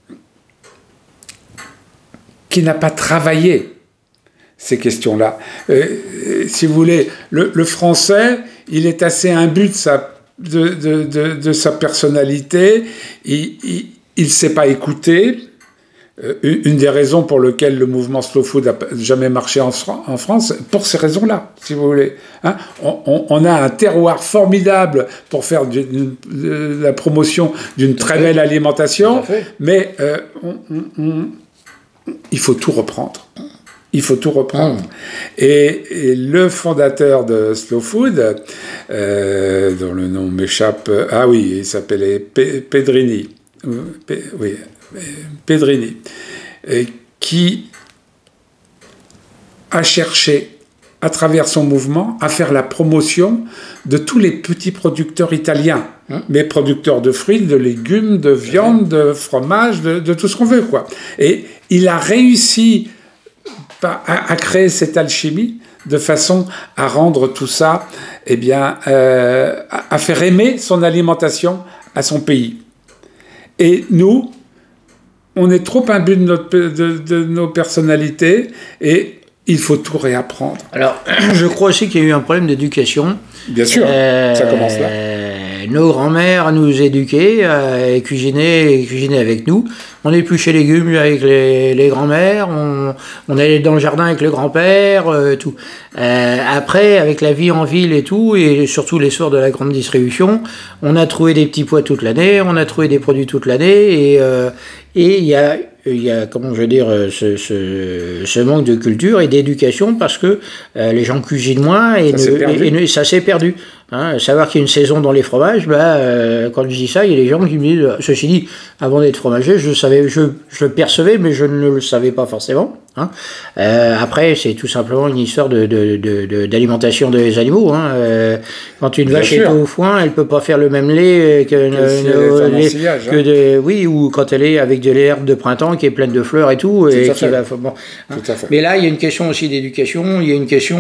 Speaker 1: qui n'a pas travaillé ces questions-là. Euh, si vous voulez, le, le français, il est assez imbu de sa, de, de, de, de sa personnalité, il ne sait pas écouter, une des raisons pour lesquelles le mouvement slow food n'a jamais marché en, en France, pour ces raisons-là, si vous voulez. Hein, on, on, on a un terroir formidable pour faire du, de la promotion d'une très belle alimentation, mais euh, on, on, on, il faut tout reprendre. Il faut tout reprendre. Mmh. Et, et le fondateur de Slow Food, euh, dont le nom m'échappe, ah oui, il s'appelait Pe- Pedrini. Pe- oui. Pedrini, qui a cherché, à travers son mouvement, à faire la promotion de tous les petits producteurs italiens, hein, mais producteurs de fruits, de légumes, de viande, de fromage, de, de tout ce qu'on veut, quoi. Et il a réussi à, à créer cette alchimie de façon à rendre tout ça, eh bien, euh, à, à faire aimer son alimentation à son pays. Et nous, on est trop imbus de, notre, de, de nos personnalités et il faut tout réapprendre.
Speaker 2: Alors, je crois aussi qu'il y a eu un problème d'éducation.
Speaker 1: Bien sûr, euh, ça commence là.
Speaker 2: Nos grands-mères nous éduquaient, euh, et cuisinaient, et cuisinaient avec nous. On épluchait les légumes avec les, les grands-mères, on, on allait dans le jardin avec le grand-père, euh, tout. Euh, après, avec la vie en ville et tout, et surtout l'essor de la grande distribution, on a trouvé des petits pois toute l'année, on a trouvé des produits toute l'année, et euh, et il y a il y a, comment je veux dire, ce, ce, ce manque de culture et d'éducation parce que euh, les gens cuisinent moins et,
Speaker 1: ça,
Speaker 2: ne,
Speaker 1: s'est
Speaker 2: et, et ça s'est perdu. Hein, savoir qu'il y a une saison dans les fromages, bah, euh, quand je dis ça, il y a des gens qui me disent, ceci dit, avant d'être fromager, je savais, je, je le percevais, mais je ne le savais pas forcément. Hein. Euh, après, c'est tout simplement une histoire de, de, de, de, d'alimentation des animaux. Hein. Euh, quand une vache est au foin, elle peut pas faire le même lait que, que, si euh, lait, que hein. de, oui, ou quand elle est avec de l'herbe de printemps qui est pleine de fleurs et tout. tout et qui va, bon, hein. Tout à fait. Mais là, il y a une question aussi d'éducation. Il y a une question.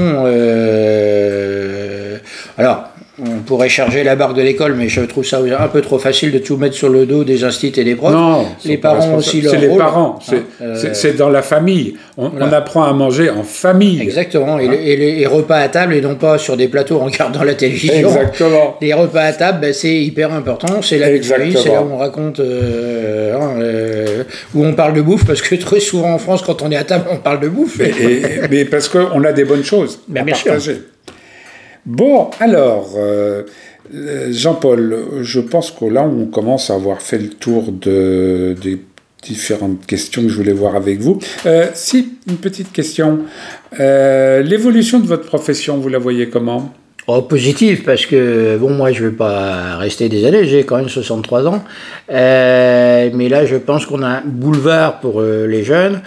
Speaker 2: Euh, alors. On pourrait charger la barre de l'école, mais je trouve ça un peu trop facile de tout mettre sur le dos des instituts et des profs.
Speaker 1: Non,
Speaker 2: les parents aussi leur
Speaker 1: c'est
Speaker 2: rôle.
Speaker 1: Les parents, c'est les parents, c'est dans la famille. On, voilà. on apprend à manger en famille.
Speaker 2: Exactement, hein. et, et les et repas à table et non pas sur des plateaux en regardant la télévision.
Speaker 1: Exactement.
Speaker 2: Les repas à table, ben, c'est hyper important. C'est la famille, c'est là où on raconte, euh, hein, euh, où on parle de bouffe, parce que très souvent en France, quand on est à table, on parle de bouffe.
Speaker 1: Mais, et, mais parce qu'on a des bonnes choses ben, à bien partager. Sûr. Bon, alors, euh, Jean-Paul, je pense que là, on commence à avoir fait le tour de, des différentes questions que je voulais voir avec vous. Euh, si, une petite question. Euh, l'évolution de votre profession, vous la voyez comment ?
Speaker 2: Oh, positif, parce que, bon, moi, je ne vais pas rester des années, j'ai quand même soixante-trois ans, euh, mais là, je pense qu'on a un boulevard pour euh, les jeunes.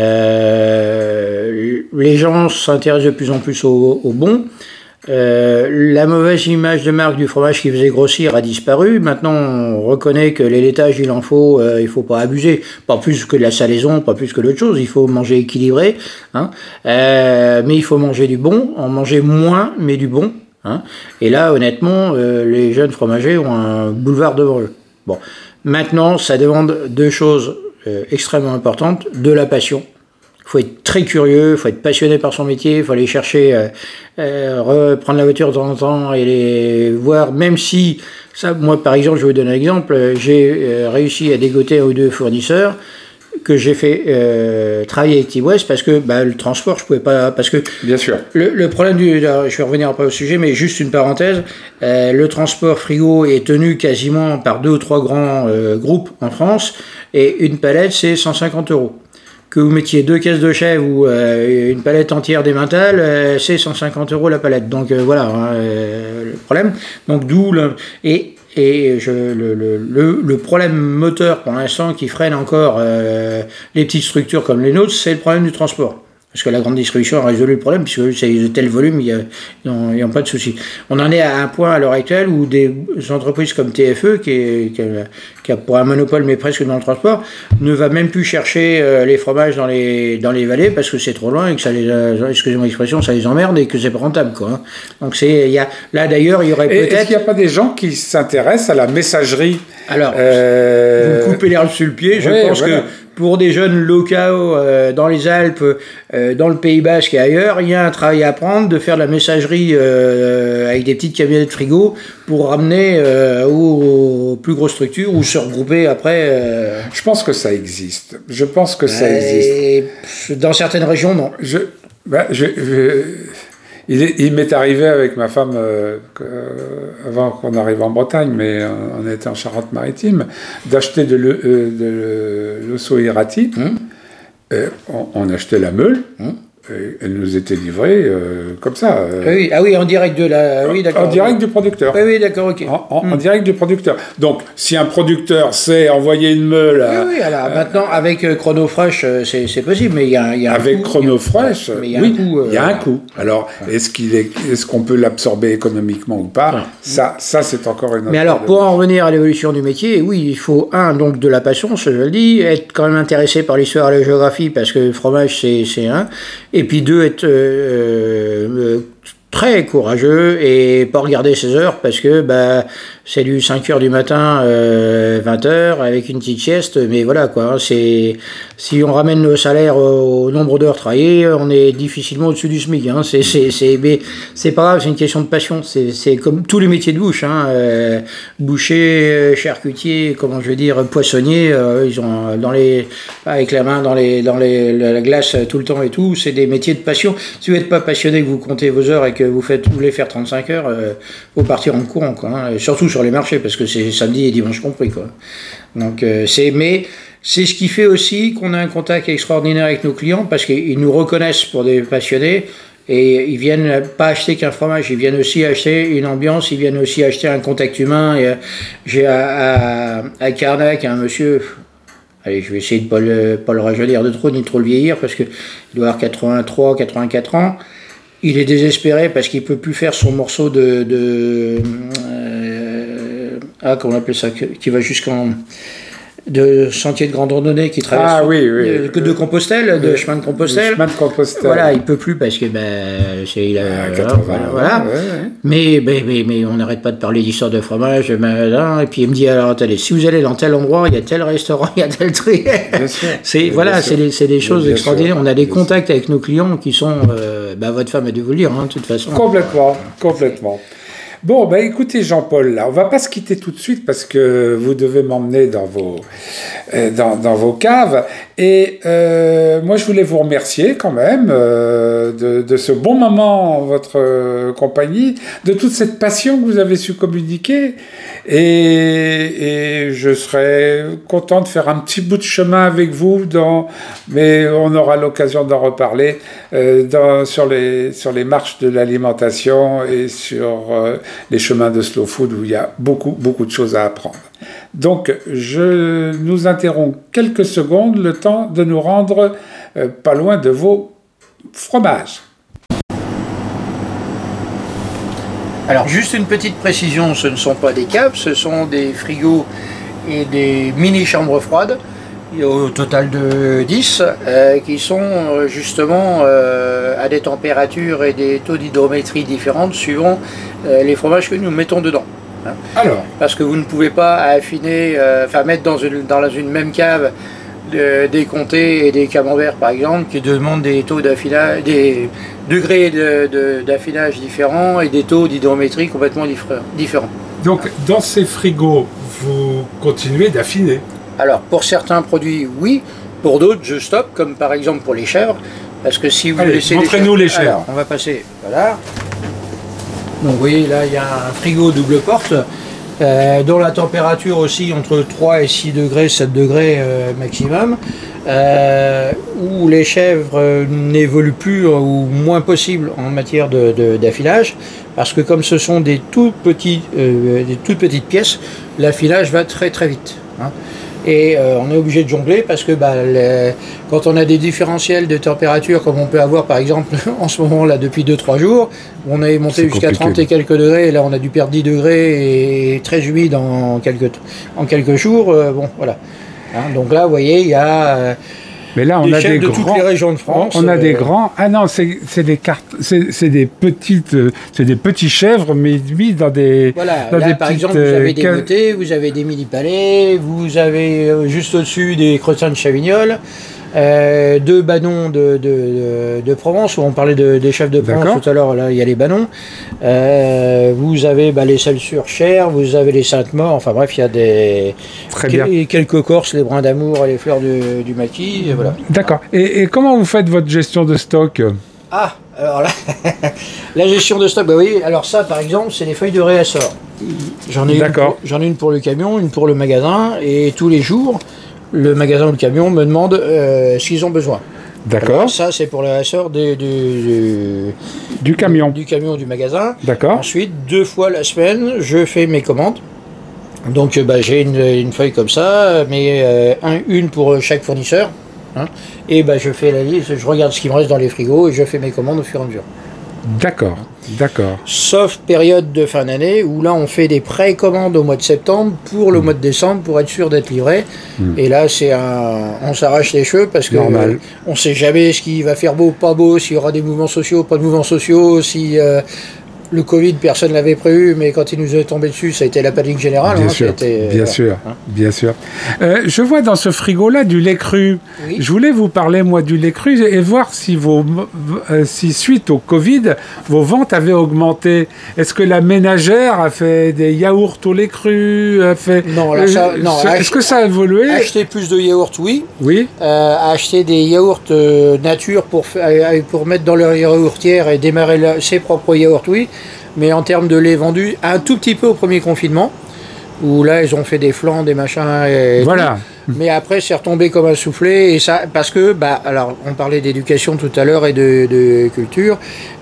Speaker 2: Euh, les gens s'intéressent de plus en plus au, au bon. Euh, la mauvaise image de marque du fromage qui faisait grossir a disparu. Maintenant, on reconnaît que les laitages, il en faut, euh, il faut pas abuser. Pas plus que de la salaison, pas plus que d'autres choses. Il faut manger équilibré, hein. Euh, mais il faut manger du bon, en manger moins, mais du bon, hein. Et là, honnêtement, euh, les jeunes fromagers ont un boulevard devant eux. Bon, maintenant, ça demande deux choses euh, extrêmement importantes, de la passion. Il faut être très curieux, il faut être passionné par son métier, il faut aller chercher, euh, euh, reprendre la voiture de temps en temps et les voir, même si, ça, moi par exemple, je vais vous donner un exemple, j'ai euh, réussi à dégoter un ou deux fournisseurs que j'ai fait euh, travailler avec T-West parce que bah, le transport, je pouvais pas, parce que
Speaker 1: bien sûr.
Speaker 2: Le, le problème du, là, je vais revenir après au sujet, mais juste une parenthèse, euh, le transport frigo est tenu quasiment par deux ou trois grands euh, groupes en France et une palette c'est cent cinquante euros. Que vous mettiez deux caisses de chèvre ou euh, une palette entière d'emmental, euh, c'est cent cinquante euros la palette. Donc euh, voilà hein, euh, le problème. Donc d'où le et et je, le, le, le, le problème moteur pour l'instant qui freine encore euh, les petites structures comme les nôtres, c'est le problème du transport. Parce que la grande distribution a résolu le problème, puisque c'est de tel volume, il n'y a, a pas de souci. On en est à un point à l'heure actuelle où des entreprises comme T F E, qui, est, qui, a, qui a pour un monopole, mais presque dans le transport, ne va même plus chercher euh, les fromages dans les, dans les vallées parce que c'est trop loin et que ça les, euh, excusez-moi l'expression, ça les emmerde et que c'est pas rentable, quoi. Hein. Donc c'est, il y a, là d'ailleurs, il y aurait peut-être.
Speaker 1: Est-ce qu'il n'y a pas des gens qui s'intéressent à la messagerie ?
Speaker 2: Alors, euh... vous coupez l'herbe sur le pied, je ouais, pense voilà. que. pour des jeunes locaux euh, dans les Alpes, euh, dans le Pays Basque et ailleurs, il y a un travail à apprendre de faire de la messagerie euh, avec des petites camionnettes frigo pour ramener euh, aux, aux plus grosses structures ou se regrouper après. Euh...
Speaker 1: Je pense que ça existe. Je pense que ça
Speaker 2: Et
Speaker 1: existe.
Speaker 2: Dans certaines régions, non.
Speaker 1: Je, ben, je, je, il, est, il m'est arrivé avec ma femme, euh, que, euh, avant qu'on arrive en Bretagne, mais euh, on était en Charente-Maritime, d'acheter de, le, euh, de l'osso irrati. Hum. Euh, on, on achetait la meule. Hum. Elle nous était livrée euh, comme ça. Euh,
Speaker 2: oui, ah oui, en direct de la. Oui, d'accord.
Speaker 1: En direct du producteur.
Speaker 2: Oui, oui, d'accord, ok.
Speaker 1: En, en, mm. en direct du producteur. Donc, si un producteur sait envoyer une meule. À,
Speaker 2: oui, oui, alors euh, maintenant, avec euh, Chronofresh, c'est, c'est possible, mais il y a, y a un
Speaker 1: avec
Speaker 2: coût.
Speaker 1: Avec Chronofresh,
Speaker 2: oui, il y a
Speaker 1: oui,
Speaker 2: un coût.
Speaker 1: Il euh, y a un coût. Alors, ouais. est-ce, qu'il est, est-ce qu'on peut l'absorber économiquement ou pas ouais. Ça, ça c'est encore une autre.
Speaker 2: Mais alors, pour en revenir à l'évolution du métier, oui, il faut, un, donc de la passion, je le dis, être quand même intéressé par l'histoire et la géographie, parce que le fromage, c'est, c'est un. Et puis, deux, être. Euh, Euh, très courageux et pas regarder ses heures parce que bah, c'est du cinq heures du matin, euh, vingt heures avec une petite sieste, mais voilà quoi, c'est, si on ramène le salaire au, au nombre d'heures travaillées, on est difficilement au-dessus du SMIC, hein. c'est, c'est, c'est, mais c'est pas grave, c'est une question de passion, c'est, c'est comme tous les métiers de bouche, hein. euh, boucher, charcutier, comment je veux dire, poissonnier, euh, ils ont dans les, avec la main dans, les, dans les, la glace tout le temps et tout, c'est des métiers de passion. Si vous n'êtes pas passionné, que vous comptez vos heures et que vous, faites, vous voulez faire trente-cinq heures, euh, faut partir en courant, quoi, hein. Surtout sur les marchés, parce que c'est samedi et dimanche compris, quoi. Donc, euh, c'est, mais c'est ce qui fait aussi qu'on a un contact extraordinaire avec nos clients, parce qu'ils nous reconnaissent pour des passionnés, et ils viennent pas acheter qu'un fromage, ils viennent aussi acheter une ambiance, ils viennent aussi acheter un contact humain. Et, euh, j'ai à, à, à Carnac un monsieur... Allez, je vais essayer de ne pas le, pas le rajeunir de trop, ni trop le vieillir, parce qu'il doit avoir quatre-vingt-trois, quatre-vingt-quatre ans. Il est désespéré parce qu'il ne peut plus faire son morceau de... de euh, ah, comment on appelle ça, qui va jusqu'en... de sentier de grande randonnée qui traverse
Speaker 1: ah, oui, oui,
Speaker 2: de, de, de Compostelle, de chemin de Compostelle.
Speaker 1: chemin de Compostelle.
Speaker 2: Voilà, il peut plus parce que ben c'est il a
Speaker 1: ah, quatre-vingts,
Speaker 2: voilà.
Speaker 1: Ouais, ouais.
Speaker 2: Mais, mais mais mais on n'arrête pas de parler d'histoire de fromage, ben, là, et puis il me dit alors attendez, si vous allez dans tel endroit, il y a tel restaurant, il y a tel truc. Bien sûr. C'est bien voilà, sûr. c'est des c'est des choses bien extraordinaires. Sûr. On a des bien contacts sûr. Avec nos clients qui sont euh, ben, votre femme a dû vous le dire, hein, de toute façon.
Speaker 1: Complètement, complètement. Bon, ben écoutez Jean-Paul, là, on va pas se quitter tout de suite parce que vous devez m'emmener dans vos, euh, dans, dans vos caves. Et euh, moi, je voulais vous remercier quand même euh, de, de ce bon moment en votre euh, compagnie, de toute cette passion que vous avez su communiquer. Et, et je serais content de faire un petit bout de chemin avec vous, dans, mais on aura l'occasion d'en reparler euh, dans, sur, les, sur les marches de l'alimentation et sur euh, les chemins de slow food où il y a beaucoup, beaucoup de choses à apprendre. Donc, je nous interromps quelques secondes, le temps de nous rendre euh, pas loin de vos fromages.
Speaker 2: Alors, juste une petite précision, ce ne sont pas des caves, ce sont des frigos et des mini-chambres froides, au total de dix, euh, qui sont justement euh, à des températures et des taux d'hydrométrie différentes suivant euh, les fromages que nous mettons dedans. Hein.
Speaker 1: Alors.
Speaker 2: Parce que vous ne pouvez pas affiner, enfin euh, mettre dans une, dans une même cave de, des comtés et des camemberts par exemple, qui demandent des taux d'affinage, des degrés de, de, d'affinage différents et des taux d'hydrométrie complètement différents.
Speaker 1: Donc dans ces frigos, vous continuez d'affiner?
Speaker 2: Alors pour certains produits, oui. Pour d'autres, je stoppe, comme par exemple pour les chèvres, parce que si vous
Speaker 1: Allez,
Speaker 2: laissez
Speaker 1: montrez-nous les chèvres.
Speaker 2: Alors, on va passer, voilà. Donc vous voyez là, il y a un frigo double porte, euh, dont la température aussi entre trois et six degrés, sept degrés euh, maximum, euh, où les chèvres euh, n'évoluent plus euh, ou moins possible en matière de, de, d'affilage, parce que comme ce sont des, tout petits, euh, des toutes petites pièces, l'affilage va très très vite. Hein. Et euh, on est obligé de jongler parce que bah, les, quand on a des différentiels de température comme on peut avoir par exemple en ce moment là depuis deux trois jours, on est monté c'est jusqu'à compliqué. trente et quelques degrés et là on a dû perdre dix degrés et très humide en quelques, en quelques jours, euh, bon voilà. Hein, donc là vous voyez il y a, euh,
Speaker 1: Mais là, on
Speaker 2: des
Speaker 1: a
Speaker 2: chefs
Speaker 1: des
Speaker 2: de
Speaker 1: grands,
Speaker 2: toutes les régions de France.
Speaker 1: On, on a
Speaker 2: euh,
Speaker 1: des grands. Ah non, c'est c'est des cartes, c'est c'est des petites, euh, c'est des petits chèvres, mais mis dans des.
Speaker 2: Voilà,
Speaker 1: dans
Speaker 2: là
Speaker 1: des
Speaker 2: par
Speaker 1: petites,
Speaker 2: exemple, vous avez des
Speaker 1: euh, ca-
Speaker 2: motets, vous avez des mini-palais, vous avez euh, juste au-dessus des croissants de Chavignol, euh, deux banons de, de, de, de Provence, où on parlait de, des chefs de Provence
Speaker 1: D'accord.
Speaker 2: tout à l'heure, là il y a les banons. Euh, vous avez bah, les selles sur Cher, vous avez les Saintes-Maures, enfin bref, il y a des
Speaker 1: Très
Speaker 2: que-
Speaker 1: bien.
Speaker 2: et quelques Corses, les brins d'amour et les fleurs du, du maquis, et voilà.
Speaker 1: D'accord. Et, et comment vous faites votre gestion de stock?
Speaker 2: Ah, alors là, la gestion de stock, bah oui, alors ça par exemple, c'est les feuilles de réassort. J'en ai, une
Speaker 1: D'accord.
Speaker 2: pour- j'en ai une pour le camion, une pour le magasin, et tous les jours, le magasin ou le camion me demande euh, ce qu'ils ont besoin.
Speaker 1: D'accord.
Speaker 2: Alors, ça, c'est pour le réassort des- du, du,
Speaker 1: Du camion.
Speaker 2: du camion ou du magasin.
Speaker 1: D'accord.
Speaker 2: Ensuite, deux fois la semaine, je fais mes commandes. Donc, euh, bah, j'ai une, une feuille comme ça, mais euh, un- une pour chaque fournisseur. Hein, et bah, je fais la liste, je regarde ce qui me reste dans les frigos et je fais mes commandes au fur et à mesure.
Speaker 1: D'accord. D'accord.
Speaker 2: Sauf période de fin d'année où là on fait des précommandes au mois de septembre pour le mois de décembre pour être sûr d'être livré. Et là c'est un, on s'arrache les cheveux parce que
Speaker 1: Normal.
Speaker 2: euh, on sait jamais ce qui va faire beau, pas beau, s'il y aura des mouvements sociaux, pas de mouvements sociaux, si euh, le Covid personne l'avait prévu, mais quand il nous est tombé dessus, ça a été la panique générale.
Speaker 1: Bien
Speaker 2: hein,
Speaker 1: sûr,
Speaker 2: c'était, euh,
Speaker 1: bien
Speaker 2: voilà.
Speaker 1: sûr,
Speaker 2: Hein.
Speaker 1: bien sûr. Euh, je vois dans ce frigo-là du lait cru.
Speaker 2: Oui.
Speaker 1: Je voulais vous parler, moi, du lait cru et voir si, vos, euh, si suite au Covid, vos ventes avaient augmenté. Est-ce que la ménagère a fait des yaourts au lait cru a fait...
Speaker 2: Non, là, ça- non,
Speaker 1: ce-
Speaker 2: ach-
Speaker 1: Est-ce que ça a évolué?
Speaker 2: Acheter plus de yaourts, oui.
Speaker 1: Oui,
Speaker 2: Euh, acheter des yaourts euh, nature pour, fa- euh, pour mettre dans leur yaourtière et démarrer la- ses propres yaourts, oui. Mais en termes de lait vendu, un tout petit peu au premier confinement, où là ils ont fait des flancs, des machins. Et
Speaker 1: voilà.
Speaker 2: tout. Mais après c'est retombé comme un soufflé. Et ça, parce que, bah, alors on parlait d'éducation tout à l'heure et de, de culture.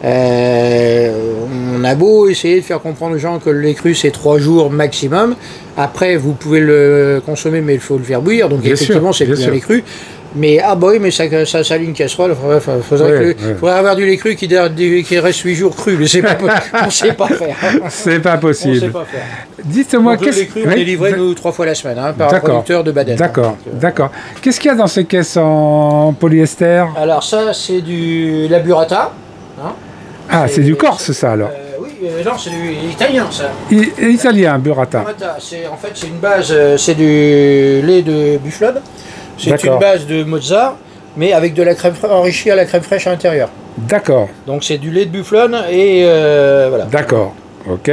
Speaker 2: Euh, on a beau essayer de faire comprendre aux gens que le lait cru c'est trois jours maximum. Après vous pouvez le consommer, mais il faut le faire bouillir. Donc
Speaker 1: Bien
Speaker 2: effectivement
Speaker 1: sûr,
Speaker 2: c'est
Speaker 1: bien
Speaker 2: plus un
Speaker 1: sûr.
Speaker 2: lait cru. Mais ah bah oui, mais ça, ça salit une casserole. Il faudrait, faudrait,
Speaker 1: Ouais,
Speaker 2: que le-
Speaker 1: ouais.
Speaker 2: faudrait avoir du lait cru qui, qui reste huit jours cru. Mais c'est pas, po- on sait pas faire.
Speaker 1: C'est pas
Speaker 2: On sait
Speaker 1: possible.
Speaker 2: pas faire.
Speaker 1: Dites-moi,
Speaker 2: Donc le
Speaker 1: qu'est-ce
Speaker 2: lait cru, on
Speaker 1: Oui,
Speaker 2: est livré
Speaker 1: d-
Speaker 2: nous trois fois la semaine hein, par un
Speaker 1: D'accord.
Speaker 2: producteur de Baden.
Speaker 1: D'accord,
Speaker 2: Donc, euh,
Speaker 1: d'accord. Qu'est-ce qu'il y a dans ces caisses en polyester?
Speaker 2: Alors ça, c'est du la burrata. Hein.
Speaker 1: Ah, c'est du Corse, ça, alors.
Speaker 2: Euh, oui, euh, non, c'est du italien ça.
Speaker 1: I- Italien, burrata.
Speaker 2: Burrata, c'est en fait c'est une base, euh, c'est du lait de bufflode. C'est
Speaker 1: D'accord.
Speaker 2: une base de mozza, mais avec de la crème fra- enrichie à la crème fraîche à l'intérieur.
Speaker 1: D'accord,
Speaker 2: Donc c'est du lait de bufflone et euh, voilà.
Speaker 1: d'accord. Ok.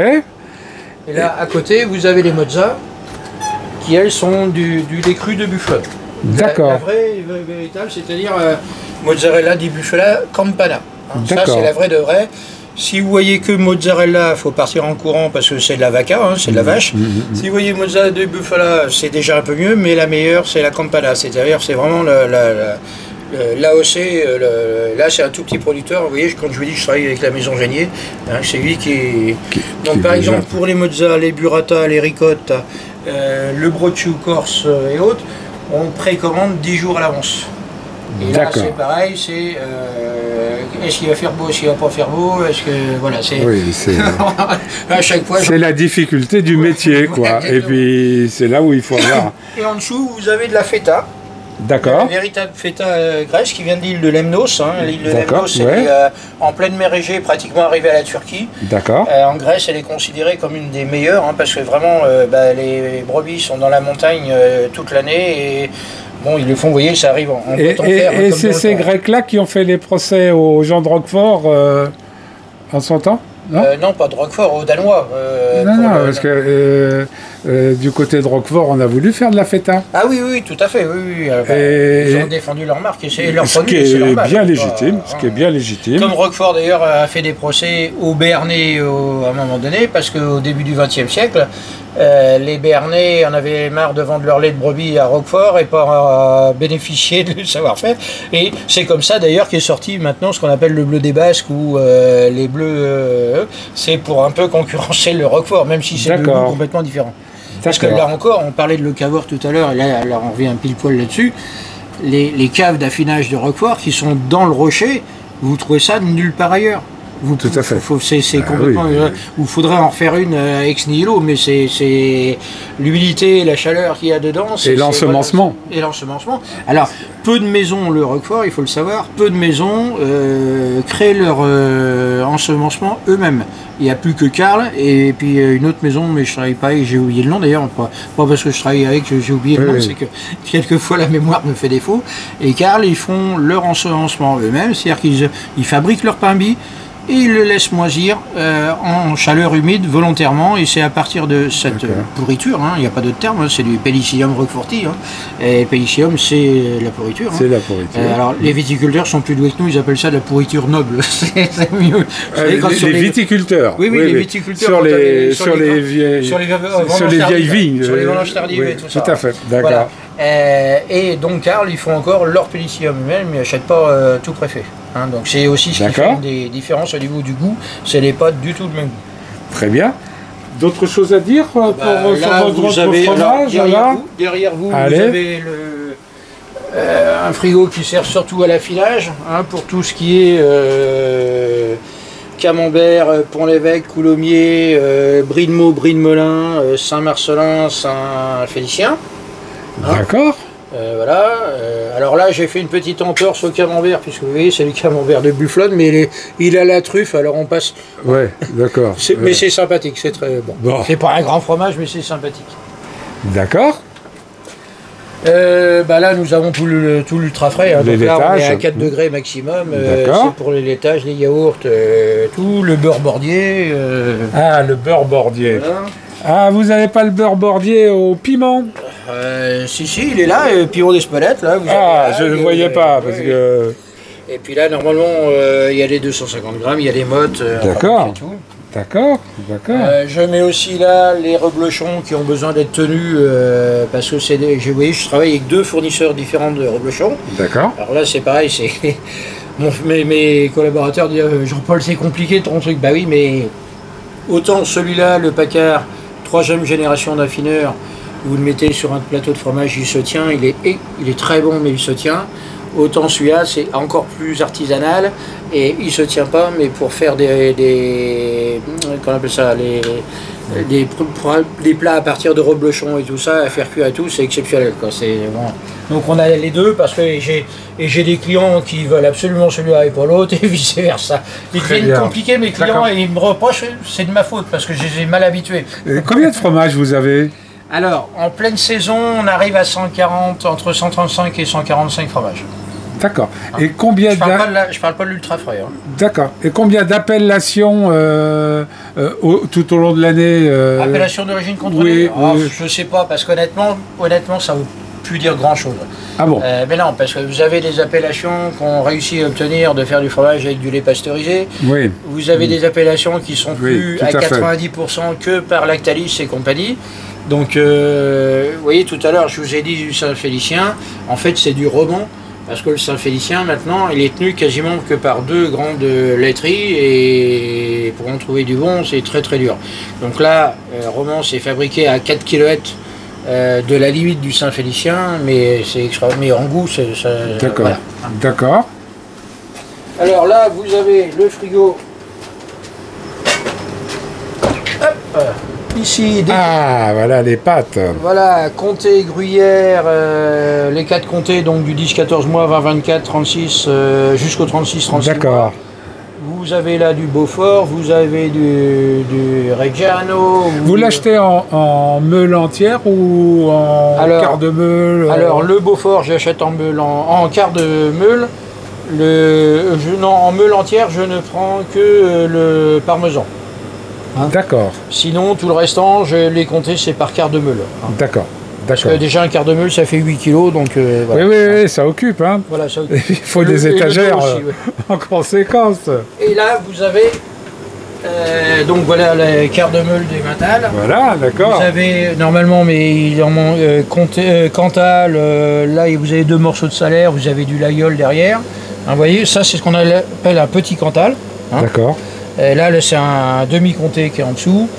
Speaker 2: Et là à côté vous avez les mozza qui elles sont du, du lait cru de bufflone. La, la
Speaker 1: D'accord.
Speaker 2: vraie euh, véritable, c'est-à-dire euh, mozzarella di bufala campana. Hein, ça
Speaker 1: D'accord.
Speaker 2: c'est la vraie de vraie. Si vous voyez que mozzarella, il faut partir en courant parce que c'est de la vaca, hein, c'est de la vache. Si vous voyez mozzarella de bufala, c'est déjà un peu mieux, mais la meilleure c'est la campana. C'est-à-dire c'est vraiment la, la, la, l'A O C, euh, le- là c'est un tout petit producteur. Vous voyez, quand je vous dis que je travaille avec la maison Génier, hein, c'est lui qui. Donc
Speaker 1: qui
Speaker 2: par
Speaker 1: déjà-
Speaker 2: exemple pour les mozza, les burrata, les ricotta, euh, le brocciu corse euh, et autres, on précommande dix jours à l'avance. Et là
Speaker 1: D'accord.
Speaker 2: c'est pareil, c'est euh, est-ce qu'il va faire beau, est-ce qu'il va pas faire beau, est-ce que voilà, c'est
Speaker 1: Oui, c'est
Speaker 2: à chaque fois.
Speaker 1: c'est la difficulté du métier, quoi.
Speaker 2: Exactement.
Speaker 1: Et puis, c'est là où il faut avoir...
Speaker 2: Et en dessous vous avez de la feta.
Speaker 1: D'accord.
Speaker 2: Une véritable feta euh, grèce qui vient de l'île de Lemnos. Hein. L'île de
Speaker 1: D'accord,
Speaker 2: Lemnos, c'est
Speaker 1: ouais.
Speaker 2: euh, en pleine mer Égée, pratiquement arrivée à la Turquie.
Speaker 1: D'accord.
Speaker 2: Euh, en Grèce, elle est considérée comme une des meilleures, hein, parce que vraiment, euh, bah, les brebis sont dans la montagne euh, toute l'année et bon, ils le font, vous voyez, ça arrive en, en
Speaker 1: Et,
Speaker 2: coton
Speaker 1: et-
Speaker 2: fer, hein,
Speaker 1: et
Speaker 2: comme
Speaker 1: c'est
Speaker 2: dans le
Speaker 1: ces
Speaker 2: temps.
Speaker 1: Grecs-là qui ont fait les procès aux gens de Roquefort euh, en son temps? Non,
Speaker 2: Euh, non, pas de Roquefort, aux Danois. euh,
Speaker 1: non,
Speaker 2: pour
Speaker 1: non,
Speaker 2: le-
Speaker 1: parce que euh, euh, du côté de Roquefort, on a voulu faire de la feta.
Speaker 2: Ah oui, oui, tout à fait, oui, oui. euh, bah,
Speaker 1: Et-
Speaker 2: Ils ont défendu leur marque et c'est leur
Speaker 1: Ce qui
Speaker 2: produit, c'est
Speaker 1: est
Speaker 2: normal.
Speaker 1: bien
Speaker 2: Bah,
Speaker 1: légitime, ce qui est
Speaker 2: hein.
Speaker 1: bien légitime.
Speaker 2: Comme Roquefort d'ailleurs a fait des procès aux Béarnais au- à un moment donné, parce qu'au début du vingtième siècle, euh, les Béarnais en avaient marre de vendre leur lait de brebis à Roquefort et pas euh, bénéficier du savoir-faire. Et c'est comme ça d'ailleurs qu'est sorti maintenant ce qu'on appelle le bleu des Basques ou euh, les bleus, euh, c'est pour un peu concurrencer le Roquefort, même si c'est deux
Speaker 1: D'accord.
Speaker 2: goûts complètement différents. Parce que
Speaker 1: D'accord.
Speaker 2: là encore, on parlait de Locavor tout à l'heure, et là, là on revient pile poil là-dessus. Les, les caves d'affinage de Roquefort qui sont dans le rocher, vous trouvez ça nulle part ailleurs. Vous,
Speaker 1: tout à fait.
Speaker 2: C'est
Speaker 1: ah,
Speaker 2: complètement.
Speaker 1: Oui,
Speaker 2: euh, il faudrait en refaire une euh, ex nihilo, mais c'est l'humidité et la chaleur qu'il y a dedans.
Speaker 1: Et l'ensemencement.
Speaker 2: Et l'ensemencement. Alors, peu de maisons, le Roquefort, il faut le savoir, peu de maisons euh, créent leur euh, ensemencement eux-mêmes. Il n'y a plus que Karl et puis une autre maison, mais je travaille pas et j'ai oublié le nom d'ailleurs, pas, pas parce que je travaille avec, j'ai oublié le
Speaker 1: oui,
Speaker 2: nom,
Speaker 1: oui.
Speaker 2: c'est que quelquefois la mémoire me fait défaut. Et Karl, ils font leur ensemencement eux-mêmes, c'est-à-dire qu'ils ils fabriquent leur pain-bis et ils le laissent moisir euh, en chaleur humide volontairement, et c'est à partir de cette euh, pourriture, il hein, n'y a pas d'autre terme, hein, c'est du Penicillium roqueforti, hein, et Penicillium c'est la pourriture.
Speaker 1: C'est
Speaker 2: hein.
Speaker 1: la pourriture.
Speaker 2: Euh, alors les viticulteurs sont plus doués que nous, ils appellent ça de la pourriture noble, c'est mieux.
Speaker 1: Euh, les, les, les viticulteurs.
Speaker 2: Oui, oui,
Speaker 1: oui,
Speaker 2: les
Speaker 1: oui.
Speaker 2: viticulteurs.
Speaker 1: Sur les,
Speaker 2: avait,
Speaker 1: sur, sur les vieilles,
Speaker 2: sur les,
Speaker 1: sur les vieilles vignes.
Speaker 2: Sur les vendanges tardives
Speaker 1: oui,
Speaker 2: et tout ça.
Speaker 1: Tout à fait, d'accord.
Speaker 2: Voilà. Euh, et donc Karl, ils font encore leur Penicillium eux-mêmes, mais ils n'achètent pas euh, tout préfet. Hein, donc c'est aussi ce qui fait des différences au niveau du goût, c'est les pas du tout le même goût.
Speaker 1: Très bien. D'autres choses à dire pour,
Speaker 2: bah,
Speaker 1: pour
Speaker 2: là,
Speaker 1: votre
Speaker 2: vous avez,
Speaker 1: fromage
Speaker 2: alors, derrière,
Speaker 1: là
Speaker 2: vous, derrière vous,
Speaker 1: Allez.
Speaker 2: vous avez le, euh, un frigo qui sert surtout à l'affinage, hein, pour tout ce qui est euh, Camembert, Pont-l'Évêque, Coulommiers, euh, Brie de Meaux, Brie de Melun, euh, Saint-Marcelin, Saint-Félicien.
Speaker 1: Hein. D'accord.
Speaker 2: Euh, voilà. Euh, alors là, j'ai fait une petite entorse au camembert, puisque vous voyez, c'est le camembert de Bufflone, mais il, est, il a la truffe, alors on passe.
Speaker 1: Ouais, d'accord.
Speaker 2: Ouais. Mais c'est sympathique, c'est très bon.
Speaker 1: bon.
Speaker 2: C'est pas un grand fromage, mais c'est sympathique.
Speaker 1: D'accord.
Speaker 2: Euh, bah là, nous avons tout le tout l'ultra frais. Hein,
Speaker 1: les
Speaker 2: donc là, on est à quatre
Speaker 1: mmh.
Speaker 2: degrés maximum. Euh, c'est pour les laitages, les yaourts, euh, tout le beurre bordier. Euh...
Speaker 1: Ah, le beurre bordier. Voilà. Ah, vous n'avez pas le beurre bordier au piment?
Speaker 2: euh, Si, si, il est là, euh, piment d'Espelette. Là, vous
Speaker 1: ah,
Speaker 2: avez,
Speaker 1: je ne le
Speaker 2: euh,
Speaker 1: voyais pas,
Speaker 2: euh,
Speaker 1: parce
Speaker 2: ouais.
Speaker 1: que...
Speaker 2: Et puis là, normalement, euh, il y a les deux cent cinquante grammes, il y a les mottes. Euh,
Speaker 1: d'accord, d'accord, d'accord.
Speaker 2: Euh, je mets aussi là les reblochons qui ont besoin d'être tenus, euh, parce que c'est des... Vous voyez, je travaille avec deux fournisseurs différents de reblochons. D'accord. Alors là, c'est pareil, c'est... Mon, mes, mes collaborateurs disent « Jean-Paul, c'est compliqué ton truc ». Bah oui, mais autant celui-là, le Pacard, troisième génération d'affineur, vous le mettez sur un plateau de fromage, il se tient, il est, il est très bon, mais il se tient. Autant celui-là, c'est encore plus artisanal et il se tient pas, mais pour faire des, des qu'on appelle ça, les, des, des plats à partir de reblochons et tout ça, à faire cuire et tout, c'est exceptionnel, quoi. C'est bon. Donc on a les deux parce que j'ai et j'ai des clients qui veulent absolument celui-là et pas l'autre et vice versa. Ils deviennent compliqués mes clients et ils me reprochent, c'est de ma faute parce que je les ai mal habitués.
Speaker 1: Et combien de fromages vous avez?
Speaker 2: Alors, en pleine saison, on arrive à cent quarante, entre cent trente-cinq et cent quarante-cinq fromages.
Speaker 1: D'accord. Et combien
Speaker 2: je parle pas de la, je parle pas de l'ultra frais. Hein.
Speaker 1: D'accord. Et combien d'appellations euh, euh, au, tout au long de l'année euh...
Speaker 2: Appellation d'origine contrôlée?
Speaker 1: Oui,
Speaker 2: oh,
Speaker 1: oui.
Speaker 2: Je sais pas, parce qu'honnêtement, honnêtement, ça ne veut plus dire grand-chose.
Speaker 1: Ah bon?
Speaker 2: euh, Mais non, parce que vous avez des appellations qu'on réussit à obtenir de faire du fromage avec du lait pasteurisé.
Speaker 1: Oui.
Speaker 2: Vous avez oui. des appellations qui sont
Speaker 1: oui,
Speaker 2: plus à, à quatre-vingt-dix pour cent que par Lactalis et compagnie. Donc, euh, vous voyez, tout à l'heure, je vous ai dit du Saint-Félicien. En fait, c'est du roman. Parce que le Saint-Félicien, maintenant, il est tenu quasiment que par deux grandes laiteries et pour en trouver du bon, c'est très très dur. Donc là, euh, Romans est fabriqué à quatre kilomètres euh, de la limite du Saint-Félicien, mais c'est extraordinaire. Mais en goût, c'est ça.
Speaker 1: D'accord.
Speaker 2: Voilà.
Speaker 1: D'accord.
Speaker 2: Alors là, vous avez le frigo. Hop. Ici, des...
Speaker 1: Ah, voilà les pâtes.
Speaker 2: Voilà, comté, gruyère, euh, les quatre comtés, donc du dix, quatorze mois, vingt, vingt-quatre, trente-six, euh, jusqu'au trente-six, trente-six.
Speaker 1: D'accord.
Speaker 2: Vous avez là du Beaufort, vous avez du, du Reggiano.
Speaker 1: Vous, vous l'achetez en, en meule entière ou en alors, quart de meule?
Speaker 2: Alors, le Beaufort, j'achète en meule, en, en quart de meule. Le, je, non, en meule entière, je ne prends que euh, le parmesan.
Speaker 1: Hein? D'accord.
Speaker 2: Sinon, tout le restant, je l'ai compté, c'est par quart de meule. Hein.
Speaker 1: D'accord.
Speaker 2: Parce que déjà un quart de meule, ça fait huit kilos, donc euh, voilà.
Speaker 1: Oui, oui, oui, ça occupe. Hein.
Speaker 2: Voilà, ça occupe.
Speaker 1: Il faut
Speaker 2: le,
Speaker 1: des étagères
Speaker 2: aussi,
Speaker 1: euh,
Speaker 2: ouais.
Speaker 1: en conséquence.
Speaker 2: Et là, vous avez, euh, donc voilà, le quart de meule des Matal.
Speaker 1: Voilà, d'accord.
Speaker 2: Vous avez, normalement, mais il en manque, euh, euh, Cantal, euh, là, vous avez deux morceaux de salaire, vous avez du Layol derrière. Hein, vous voyez, ça, c'est ce qu'on appelle un petit Cantal. Hein.
Speaker 1: D'accord.
Speaker 2: Et là, là c'est un demi-comté qui est en dessous.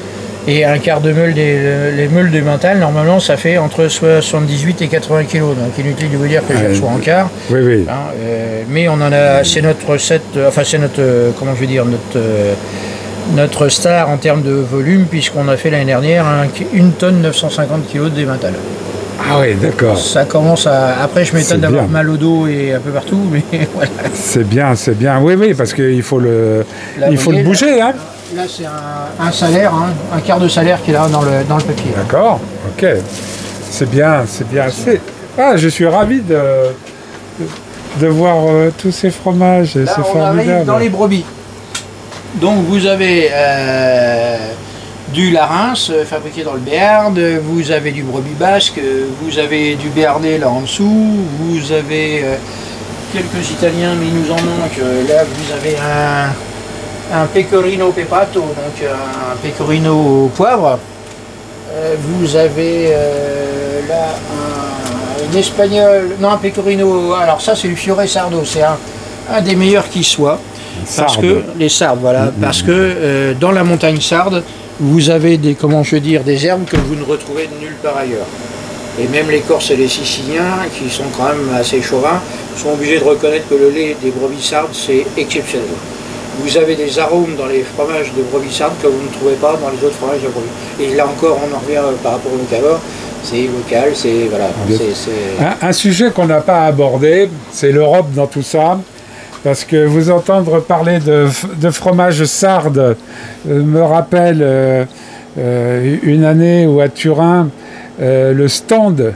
Speaker 2: Et un quart de meule, des, les meules de mental, normalement, ça fait entre soixante-dix-huit et quatre-vingts kilos. Donc inutile de vous dire que je reçois en quart.
Speaker 1: Oui, oui.
Speaker 2: Hein, euh, mais on en a, c'est notre recette, euh, enfin c'est notre, euh, comment je veux dire, notre, euh, notre star en termes de volume, puisqu'on a fait l'année dernière un, une tonne neuf cent cinquante kilos de mental.
Speaker 1: Ah oui, d'accord.
Speaker 2: Ça commence à... Après, je m'étonne d'avoir mal au dos et un peu partout, mais voilà.
Speaker 1: C'est bien, c'est bien. Oui, oui, parce qu'il faut le, là, il faut voyez, le bouger,
Speaker 2: là,
Speaker 1: hein.
Speaker 2: Là, c'est un, un salaire, hein, un quart de salaire qui est là dans le, dans le papier.
Speaker 1: D'accord, ok. C'est bien, c'est bien. Ah, je suis ravi de, de, de voir euh, tous ces fromages. C'est formidable.
Speaker 2: On arrive dans les brebis. Donc, vous avez euh, du larynx euh, fabriqué dans le Béarn, vous avez du brebis basque, vous avez du béarnais là en dessous, vous avez euh, quelques italiens, mais il nous en manque. Là, vous avez un... un pecorino pepato, donc un pecorino au poivre. Euh, vous avez euh, là un, un espagnol, non un pecorino, alors ça c'est du fiore sardo, c'est un, un des meilleurs qui soit. Parce que, les sardes, voilà, mmh, parce mmh. que euh, dans la montagne sarde, vous avez des, comment je veux dire, des herbes que vous ne retrouvez nulle part ailleurs. Et même les Corses et les Siciliens, qui sont quand même assez chauvins, sont obligés de reconnaître que le lait des brebis sardes, c'est exceptionnel. Vous avez des arômes dans les fromages de brebis sardes que vous ne trouvez pas dans les autres fromages de brebis. Et là encore, on en revient par rapport au locavore, c'est local, c'est... Voilà.
Speaker 1: Un, un sujet qu'on n'a pas abordé, c'est l'Europe dans tout ça. Parce que vous entendre parler de, de fromage sarde euh, me rappelle euh, euh, une année où à Turin, euh, le stand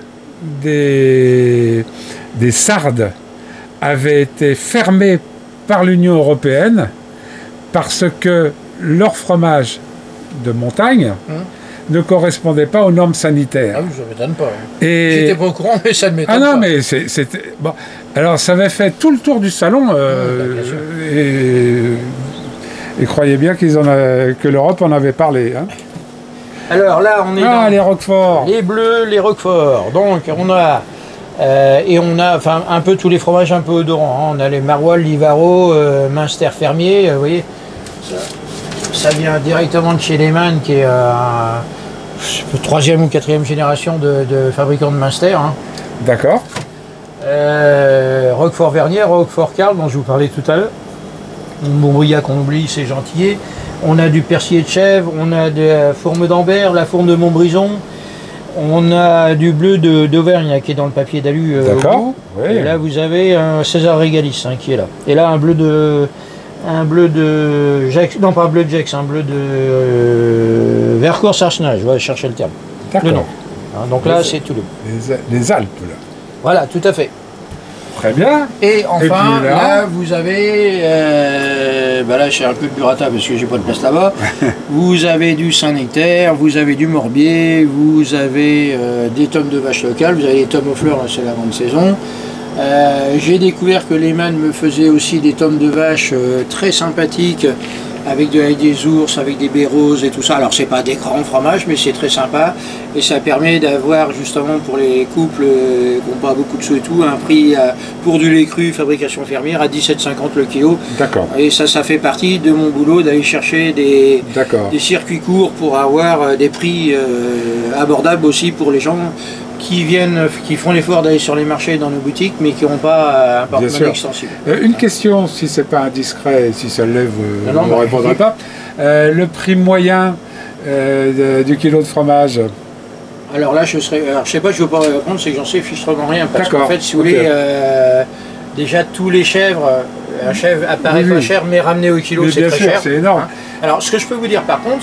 Speaker 1: des, des sardes avait été fermé par l'Union européenne parce que leur fromage de montagne mmh. ne correspondait pas aux normes sanitaires.
Speaker 2: Ah oui, ça ne m'étonne pas. Et... J'étais pas au courant, mais ça ne m'étonne
Speaker 1: pas. Ah non,
Speaker 2: pas.
Speaker 1: mais c'était... Bon. Alors, ça avait fait tout le tour du salon, euh, mmh, et, et croyez bien qu'ils en a, que l'Europe en avait parlé. Hein.
Speaker 2: Alors là, on est
Speaker 1: ah,
Speaker 2: dans
Speaker 1: les Roquefort.
Speaker 2: Les bleus, les Roquefort. Donc, on a... Euh, et on a enfin un peu tous les fromages un peu odorants. Hein. On a les Maroilles, Livaro, euh, Münster Fermier. Euh, vous voyez, ça, ça vient directement de chez Lehmann, qui est euh, troisième ou quatrième génération de, de fabricants de Münster. Hein.
Speaker 1: D'accord.
Speaker 2: Euh, Roquefort Vernier, Roquefort Carl, dont je vous parlais tout à l'heure. Montbriac qu'on oublie, c'est Gentillet. On a du Persillé de Chèvre, on a de la fourme d'Ambert, la fourme de Montbrison. On a du bleu d'Auvergne qui est dans le papier d'alu. Euh,
Speaker 1: D'accord. Oui.
Speaker 2: Et là, vous avez un César Régalis hein, qui est là. Et là, un bleu de, un bleu de Jax, non pas un bleu de Jax, un bleu de euh, Vercors Arsenal. Je vais chercher le terme. Le nom. Hein, donc les, là, c'est tout le.
Speaker 1: Les, les Alpes là.
Speaker 2: Voilà, tout à fait.
Speaker 1: Très bien.
Speaker 2: Et enfin, Et là... là, vous avez, euh, bah là, j'ai un peu de burrata parce que j'ai pas de place là-bas. Vous avez du Saint-Nectaire, vous avez du Morbier, vous avez euh, des tomes de vaches locales, vous avez des tomes aux fleurs, là, c'est la grande saison. Euh, j'ai découvert que Lehmann me faisait aussi des tomes de vaches euh, très sympathiques, avec de, avec des ours, avec des baies roses et tout ça. Alors c'est pas des grands fromages, mais c'est très sympa. Et ça permet d'avoir justement pour les couples euh, qui n'ont pas beaucoup de sous et tout, un prix euh, pour du lait cru, fabrication fermière, à dix-sept cinquante le kilo.
Speaker 1: D'accord.
Speaker 2: Et ça, ça fait partie de mon boulot d'aller chercher des, des circuits courts pour avoir euh, des prix euh, abordables aussi pour les gens qui viennent, qui font l'effort d'aller sur les marchés dans nos boutiques, mais qui n'ont pas un porte-monnaie extensible.
Speaker 1: Euh, une question, si c'est pas indiscret, si ça lève, euh, non, non, ne répondrai pas. Euh, le prix moyen euh, de, du kilo de fromage.
Speaker 2: Alors là, je serais, alors je sais pas, je ne veux pas répondre, c'est que j'en sais fichtrement rien, parce qu'en fait, si vous okay. voulez, euh, déjà tous les chèvres, un chèvre apparaît oui, pas oui. cher, mais ramené au kilo, c'est très sûr, cher.
Speaker 1: C'est énorme. Hein.
Speaker 2: Alors, ce que je peux vous dire par contre.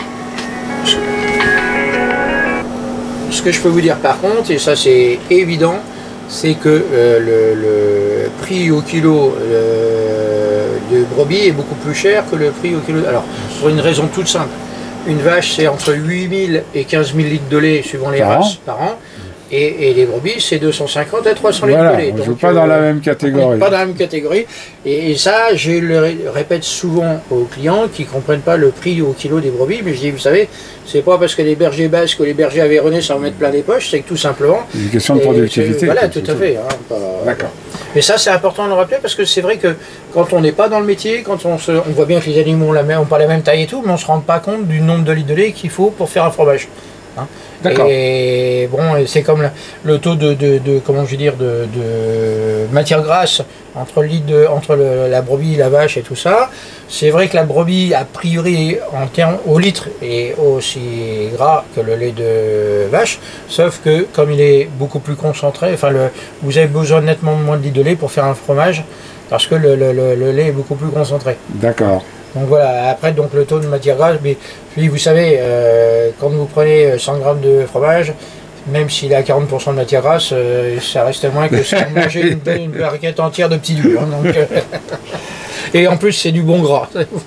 Speaker 2: Ce que je peux vous dire par contre, et ça c'est évident, c'est que euh, le, le prix au kilo euh, de brebis est beaucoup plus cher que le prix au kilo. Alors, pour une raison toute simple. Une vache, c'est entre huit mille et quinze mille litres de lait, suivant les par races, an. par an. Et, et les brebis, c'est deux cent cinquante à trois cents litres
Speaker 1: voilà,
Speaker 2: de lait.
Speaker 1: On ne joue pas euh, dans la même catégorie.
Speaker 2: Pas dans la même catégorie. Et, et ça, je le répète souvent aux clients qui ne comprennent pas le prix au kilo des brebis. Mais je dis, vous savez, c'est pas parce que les bergers basques ou les bergers aveyronnais s'en mettent plein des poches, c'est que tout simplement.
Speaker 1: C'est une question de productivité.
Speaker 2: Voilà, tout à fait. Hein,
Speaker 1: D'accord.
Speaker 2: Mais ça, c'est important de le rappeler parce que c'est vrai que quand on n'est pas dans le métier, quand on, se, on voit bien que les animaux ont, la même, ont pas la même taille et tout, mais on ne se rend pas compte du nombre de litres de lait qu'il faut pour faire un fromage. Hein.
Speaker 1: D'accord.
Speaker 2: Et bon, c'est comme la, le taux de, de, de, comment je veux dire, de, de matière grasse entre, le litre de, entre le, la brebis, la vache et tout ça. C'est vrai que la brebis, a priori, en termes au litre, est aussi gras que le lait de vache, sauf que comme il est beaucoup plus concentré, enfin, le, vous avez besoin nettement moins de litres de lait pour faire un fromage, parce que le, le, le, le lait est beaucoup plus concentré.
Speaker 1: D'accord.
Speaker 2: Donc voilà, après donc le taux de matière grasse, mais puis vous savez, euh, quand vous prenez cent grammes de fromage, même s'il a quarante pour cent de matière grasse, euh, ça reste moins que si on mangeait une, une barquette entière de petits lus. Hein, donc, euh, et en plus c'est du bon gras.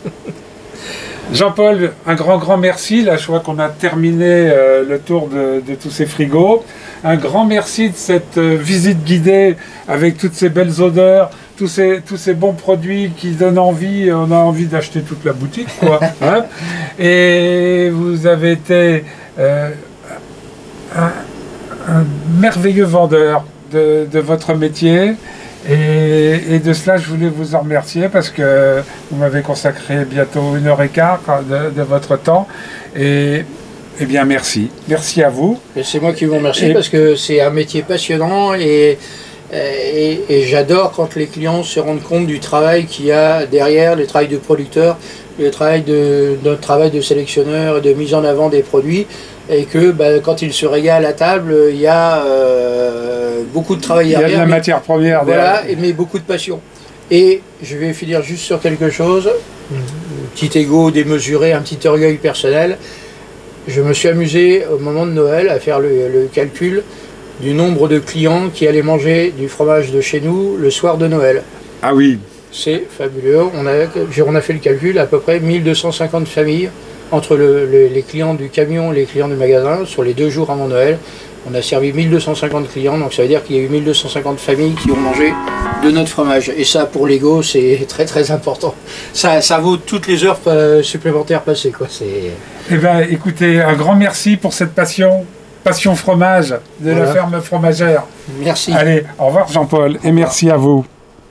Speaker 1: Jean-Paul, un grand grand merci. Là je vois qu'on a terminé euh, le tour de, de tous ces frigos. Un grand merci de cette euh, visite guidée avec toutes ces belles odeurs. Tous ces, tous ces bons produits qui donnent envie, on a envie d'acheter toute la boutique, quoi. Hein. Et vous avez été euh, un, un merveilleux vendeur de, de votre métier. Et, et de cela, je voulais vous en remercier parce que vous m'avez consacré bientôt une heure et quart de, de votre temps. Et eh bien, merci. Merci à vous.
Speaker 2: Et c'est moi qui vous remercie
Speaker 1: et,
Speaker 2: parce que c'est un métier passionnant et Et, et j'adore quand les clients se rendent compte du travail qu'il y a derrière, le travail de producteur, le travail de, notre travail de sélectionneur et de mise en avant des produits, et que bah, quand ils se régalent à table, il y a euh, beaucoup de travail derrière.
Speaker 1: Il y a de la mais, matière première
Speaker 2: voilà,
Speaker 1: derrière.
Speaker 2: mais beaucoup de passion. Et je vais finir juste sur quelque chose, un petit ego démesuré, un petit orgueil personnel. Je me suis amusé au moment de Noël à faire le, le calcul du nombre de clients qui allaient manger du fromage de chez nous le soir de Noël.
Speaker 1: Ah oui.
Speaker 2: C'est fabuleux. On a, on a fait le calcul, à peu près mille deux cent cinquante familles entre le, le, les clients du camion et les clients du magasin sur les deux jours avant Noël. On a servi mille deux cent cinquante clients, donc ça veut dire qu'il y a eu mille deux cent cinquante familles qui ont mangé de notre fromage. Et ça, pour l'ego, c'est très très important. Ça, ça vaut toutes les heures supplémentaires passées, quoi.
Speaker 1: Eh bien, écoutez, un grand merci pour cette passion. Passion fromage de voilà. la ferme fromagère.
Speaker 2: Merci.
Speaker 1: Allez, au revoir Jean-Paul et merci à vous.